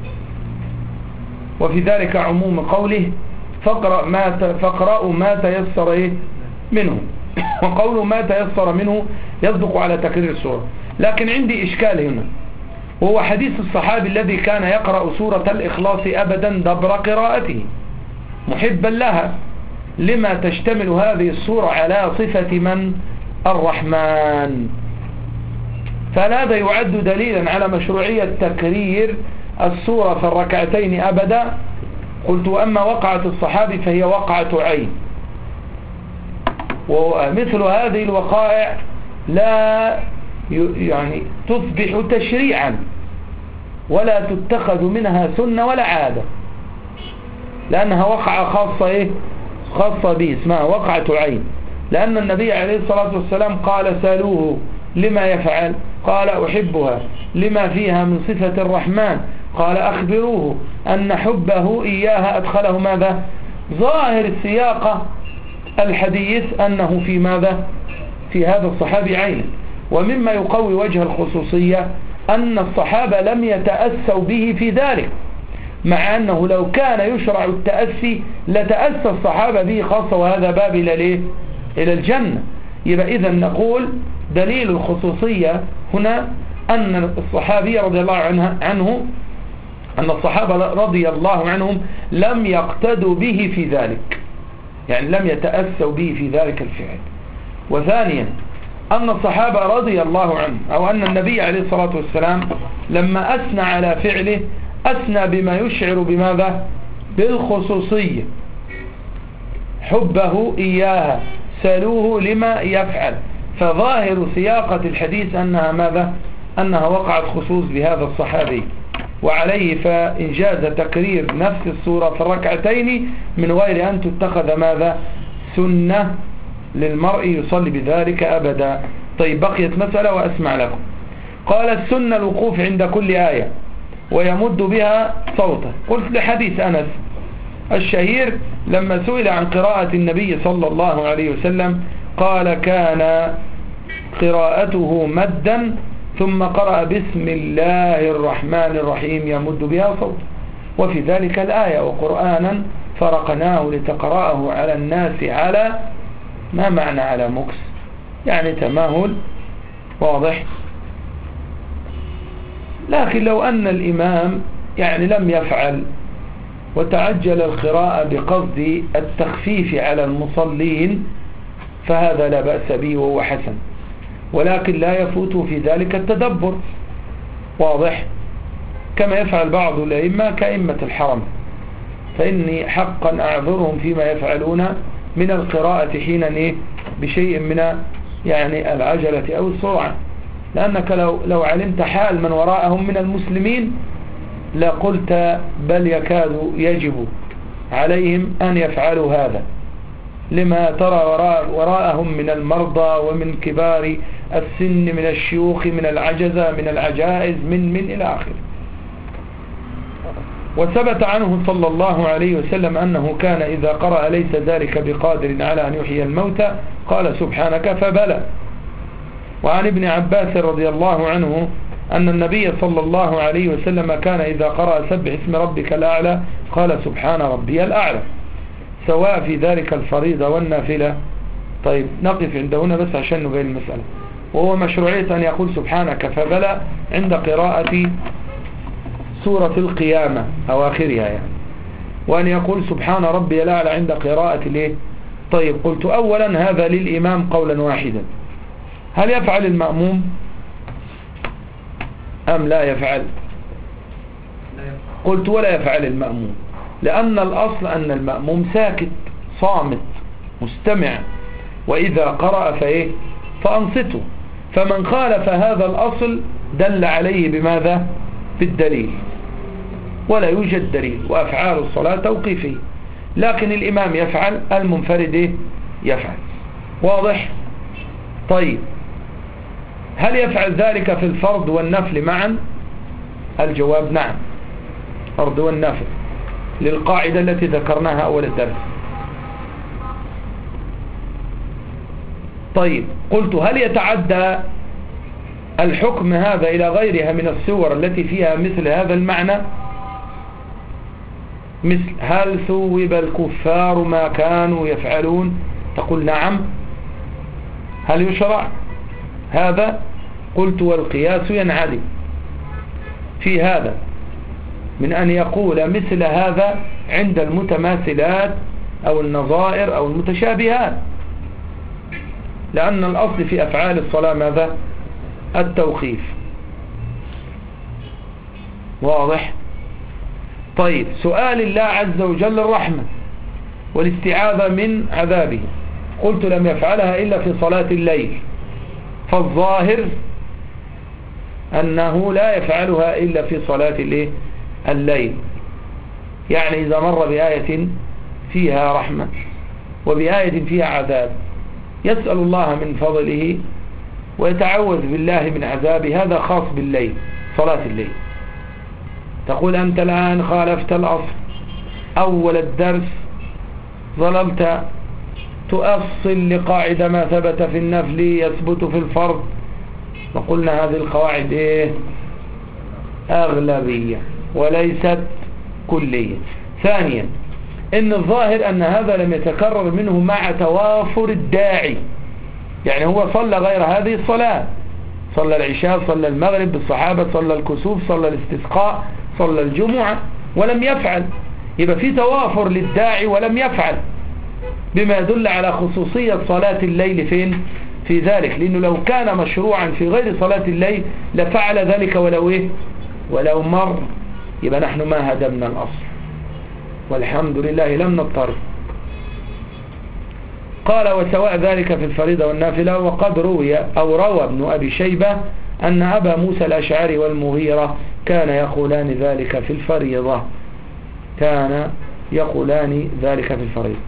وفي ذلك عموم قوله فاقرأ ما فاقرأوا ما تيسر إيه منه، وقوله ما تيسر منه يصدق على تكرير السورة. لكن عندي إشكال هنا، وهو حديث الصحابي الذي كان يقرأ سورة الإخلاص أبدا دبر قراءته محبا لها، لما تشتمل هذه السورة على صفة من؟ الرحمن. فهذا يعد دليلا على مشروعية تكرير السورة في الركعتين أبدا. قلت أما وقعة الصحابي فهي وقعة عين، ومثل هذه الوقائع لا يعني تصبح تشريعا ولا تتخذ منها سنة ولا عادة، لأنها وقعة خاصة إيه؟ خاصة به، اسمها وقعة عين. لأن النبي عليه الصلاة والسلام قال سألوه لما يفعل؟ قال أحبها لما فيها من صفة الرحمن. قال أخبروه أن حبه إياها أدخله ماذا؟ ظاهر السياقة الحديث أنه في ماذا؟ في هذا الصحابي عينه. ومما يقوي وجه الخصوصية أن الصحابة لم يتأسوا به في ذلك، مع أنه لو كان يشرع التأسي لتأسى الصحابة به خاصة، وهذا باب إلى ليه؟ إلى الجنة. يبقى إذا نقول دليل الخصوصية هنا أن الصحابي رضي الله عنه, عنه أن الصحابة رضي الله عنهم لم يقتدوا به في ذلك، يعني لم يتأسوا به في ذلك الفعل. وثانيا أن الصحابة رضي الله عنهم أو أن النبي عليه الصلاة والسلام لما أثنى على فعله أثنى بما يشعر بماذا؟ بالخصوصية، حبه إياها سألوه لما يفعل، فظاهر سياقة الحديث أنها ماذا؟ أنها وقعت خصوص بهذا الصحابي. وعليه فإنجاز تكرير نفس السورة في الركعتين من غير أن تتخذ ماذا؟ سنة للمرء يصلي بذلك أبدا. طيب، بقيت مسألة وأسمع لكم. قال السنة الوقوف عند كل آية، ويمد بها صوته. قلت لحديث أنس الشهير لما سئل عن قراءة النبي صلى الله عليه وسلم قال كان قراءته مدا ثم قرأ بسم الله الرحمن الرحيم يمد بها صوته. وفي ذلك الآية وقرآنا فرقناه لتقرأه على الناس على ما معنى على مكس يعني تماهل واضح. لكن لو أن الإمام يعني لم يفعل وتعجل القراءة بقصد التخفيف على المصلين فهذا لا بأس به وهو حسن، ولكن لا يفوت في ذلك التدبر واضح، كما يفعل بعض الأئمة كأئمة الحرم، فإني حقا أعذرهم فيما يفعلون من القراءة حينا إيه بشيء من يعني العجلة أو السرعة، لأنك لو, لو علمت حال من وراءهم من المسلمين لقلت بل يكاد يجب عليهم أن يفعلوا هذا، لما ترى وراء وراءهم من المرضى ومن كبار السن من الشيوخ من العجزة من العجائز من من إلى آخره. وثبت عنه صلى الله عليه وسلم أنه كان إذا قرأ ليس ذلك بقادر على أن يحيي الموتى قال سبحانك فبلى. وعن ابن عباس رضي الله عنه أن النبي صلى الله عليه وسلم كان إذا قرأ سبح اسم ربك الأعلى قال سبحان ربي الأعلى، سواء في ذلك الفريضة والنافلة. طيب نقف عند هنا بس عشان نبين المسألة، وهو مشروعية أن يقول سبحانك فبلى عند قراءة سورة القيامة أواخرها يعني، وأن يقول سبحان ربي الأعلى عند قراءة الايه. طيب قلت أولا هذا للإمام قولا واحدا، هل يفعل المأموم أم لا يفعل؟ قلت ولا يفعل المأموم، لأن الأصل أن المأموم ساكت صامت مستمع، وإذا قرأ فإيه فأنصته، فمن خالف هذا الأصل دل عليه بماذا؟ بالدليل، ولا يوجد دليل، وأفعال الصلاة توقيفية، لكن الإمام يفعل المنفرد يفعل واضح. طيب هل يفعل ذلك في الفرض والنفل معا؟ الجواب نعم، فرض والنفل للقاعدة التي ذكرناها أول الدرس. طيب قلت هل يتعدى الحكم هذا إلى غيرها من السور التي فيها مثل هذا المعنى؟ مثل هل ثوب الكفار ما كانوا يفعلون؟ تقول نعم. هل يشرع هذا؟ قلت والقياس ينعدم في هذا من أن يقول مثل هذا عند المتماثلات أو النظائر أو المتشابهات، لأن الأصل في أفعال الصلاة ماذا؟ التوقيف واضح. طيب سؤال الله عز وجل الرحمة والاستعاذة من عذابه، قلت لم يفعلها إلا في صلاة الليل، فالظاهر أنه لا يفعلها إلا في صلاة الليل، يعني إذا مر بآية فيها رحمة وبآية فيها عذاب يسأل الله من فضله ويتعوذ بالله من عذابه، هذا خاص بالليل صلاة الليل. تقول أنت الآن خالفت الأصل، أول الدرس ظللت تؤصل لقاعدة ما ثبت في النفل يثبت في الفرض، وقلنا هذه القواعد إيه؟ أغلبية وليست كلية. ثانيا إن الظاهر أن هذا لم يتكرر منه مع توافر الداعي، يعني هو صلى غير هذه الصلاة، صلى العشاء صلى المغرب بالصحابة صلى الكسوف صلى الاستسقاء صلى الجمعة ولم يفعل، يبقى في توافر للداعي ولم يفعل، بما يدل على خصوصية صلاة الليل فين؟ في ذلك، لأنه لو كان مشروعا في غير صلاة الليل لفعل ذلك ولو إيه؟ ولو مر، يبقى نحن ما هدمنا الأصل والحمد لله لم نضطر. قال وسواء ذلك في الفريضة والنافلة. وقد روي أو روى ابن أبي شيبة أن أبا موسى الأشعري والمغيرة كان يقولان ذلك في الفريضة، كان يقولان ذلك في الفريضة.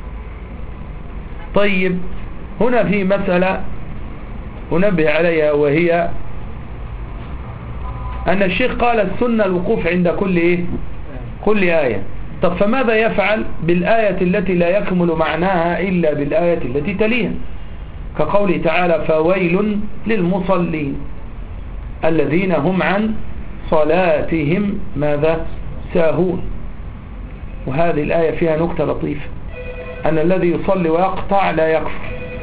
طيب هنا في مسألة أنبه عليها، وهي أن الشيخ قال السنة الوقوف عند كل إيه؟ كل آية. طب فماذا يفعل بالآية التي لا يكمل معناها إلا بالآية التي تليها؟ كقوله تعالى فويل للمصلين الذين هم عن صلاتهم ماذا ساهون. وهذه الآية فيها نكتة لطيفة، أن الذي يصلي ويقطع لا يكفر،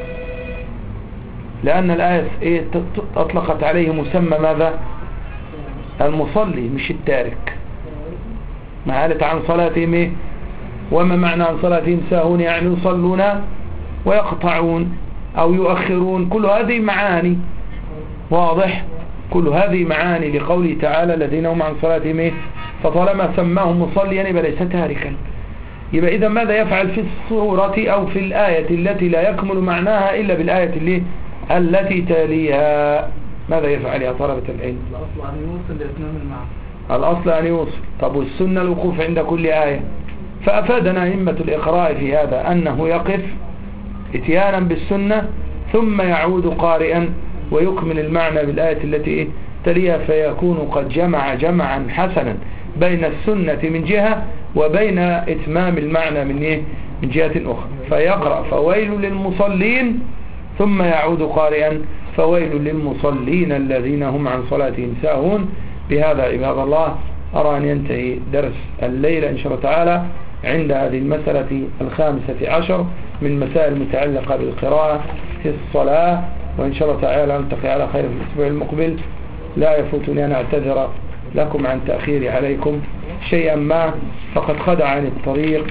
لأن الآية إيه أطلقت عليه مسمى ماذا؟ المصلي مش التارك. ما قالت عن صلاتهم إيه؟ وما معنى عن صلاتهم ساهون؟ يعني يصلون ويقطعون أو يؤخرون. كل هذه معاني، واضح؟ كل هذه معاني لقوله تعالى الذين هم عن صلاتهم إيه؟ فطالما سماهم مصليا يبقى ليس تاركا. يبقى إذا ماذا يفعل في الصورة أو في الآية التي لا يكمل معناها إلا بالآية اللي التي تليها؟ ماذا يفعل يا طلبة العلم؟ الأصل أن يوصل لإتمام المعنى. الأصل أن يوصل. طب والسنة الوقوف عند كل آية. فأفادنا أئمة الإقراء في هذا أنه يقف اتيانا بالسنة ثم يعود قارئا ويكمل المعنى بالآية التي تليها، فيكون قد جمع جمعا حسنا بين السنة من جهة وبين إتمام المعنى من إيه؟ من جهة أخرى. فيقرأ فويل للمصلين ثم يعود قارئا فويل للمصلين الذين هم عن صلاتهم ساهون. بهذا عباد الله أرى أن ينتهي درس الليلة إن شاء الله تعالى عند هذه المسألة الخامسة عشر من مسائل المتعلقة بالقراءة في الصلاة، وإن شاء الله تعالى نلتقي على خير في الأسبوع المقبل. لا يفوتني أن أعتذر لكم عن تأخيري عليكم شيئا ما، فقد خدعني الطريق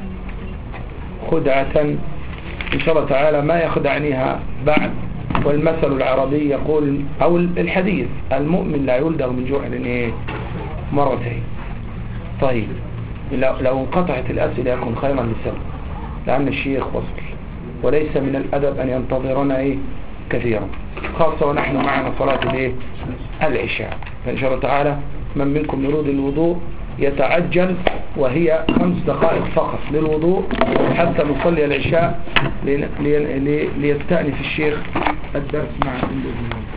خدعة إن شاء الله تعالى ما يخدعنيها بعد. والمثل العربي يقول أو الحديث المؤمن لا يلدغ من جحر مرتين. طيب لو انقطعت الأسئلة يكون خيرا للسلام، لأن الشيخ وصل وليس من الأدب أن ينتظرنا إيه كثيرا، خاصة ونحن معنا صلاة الإيه العشاء. فإن شاء الله تعالى من منكم يريد الوضوء يتعجل، وهي خمس دقائق فقط للوضوء حتى نصلي العشاء ليستأنف الشيخ الدرس مع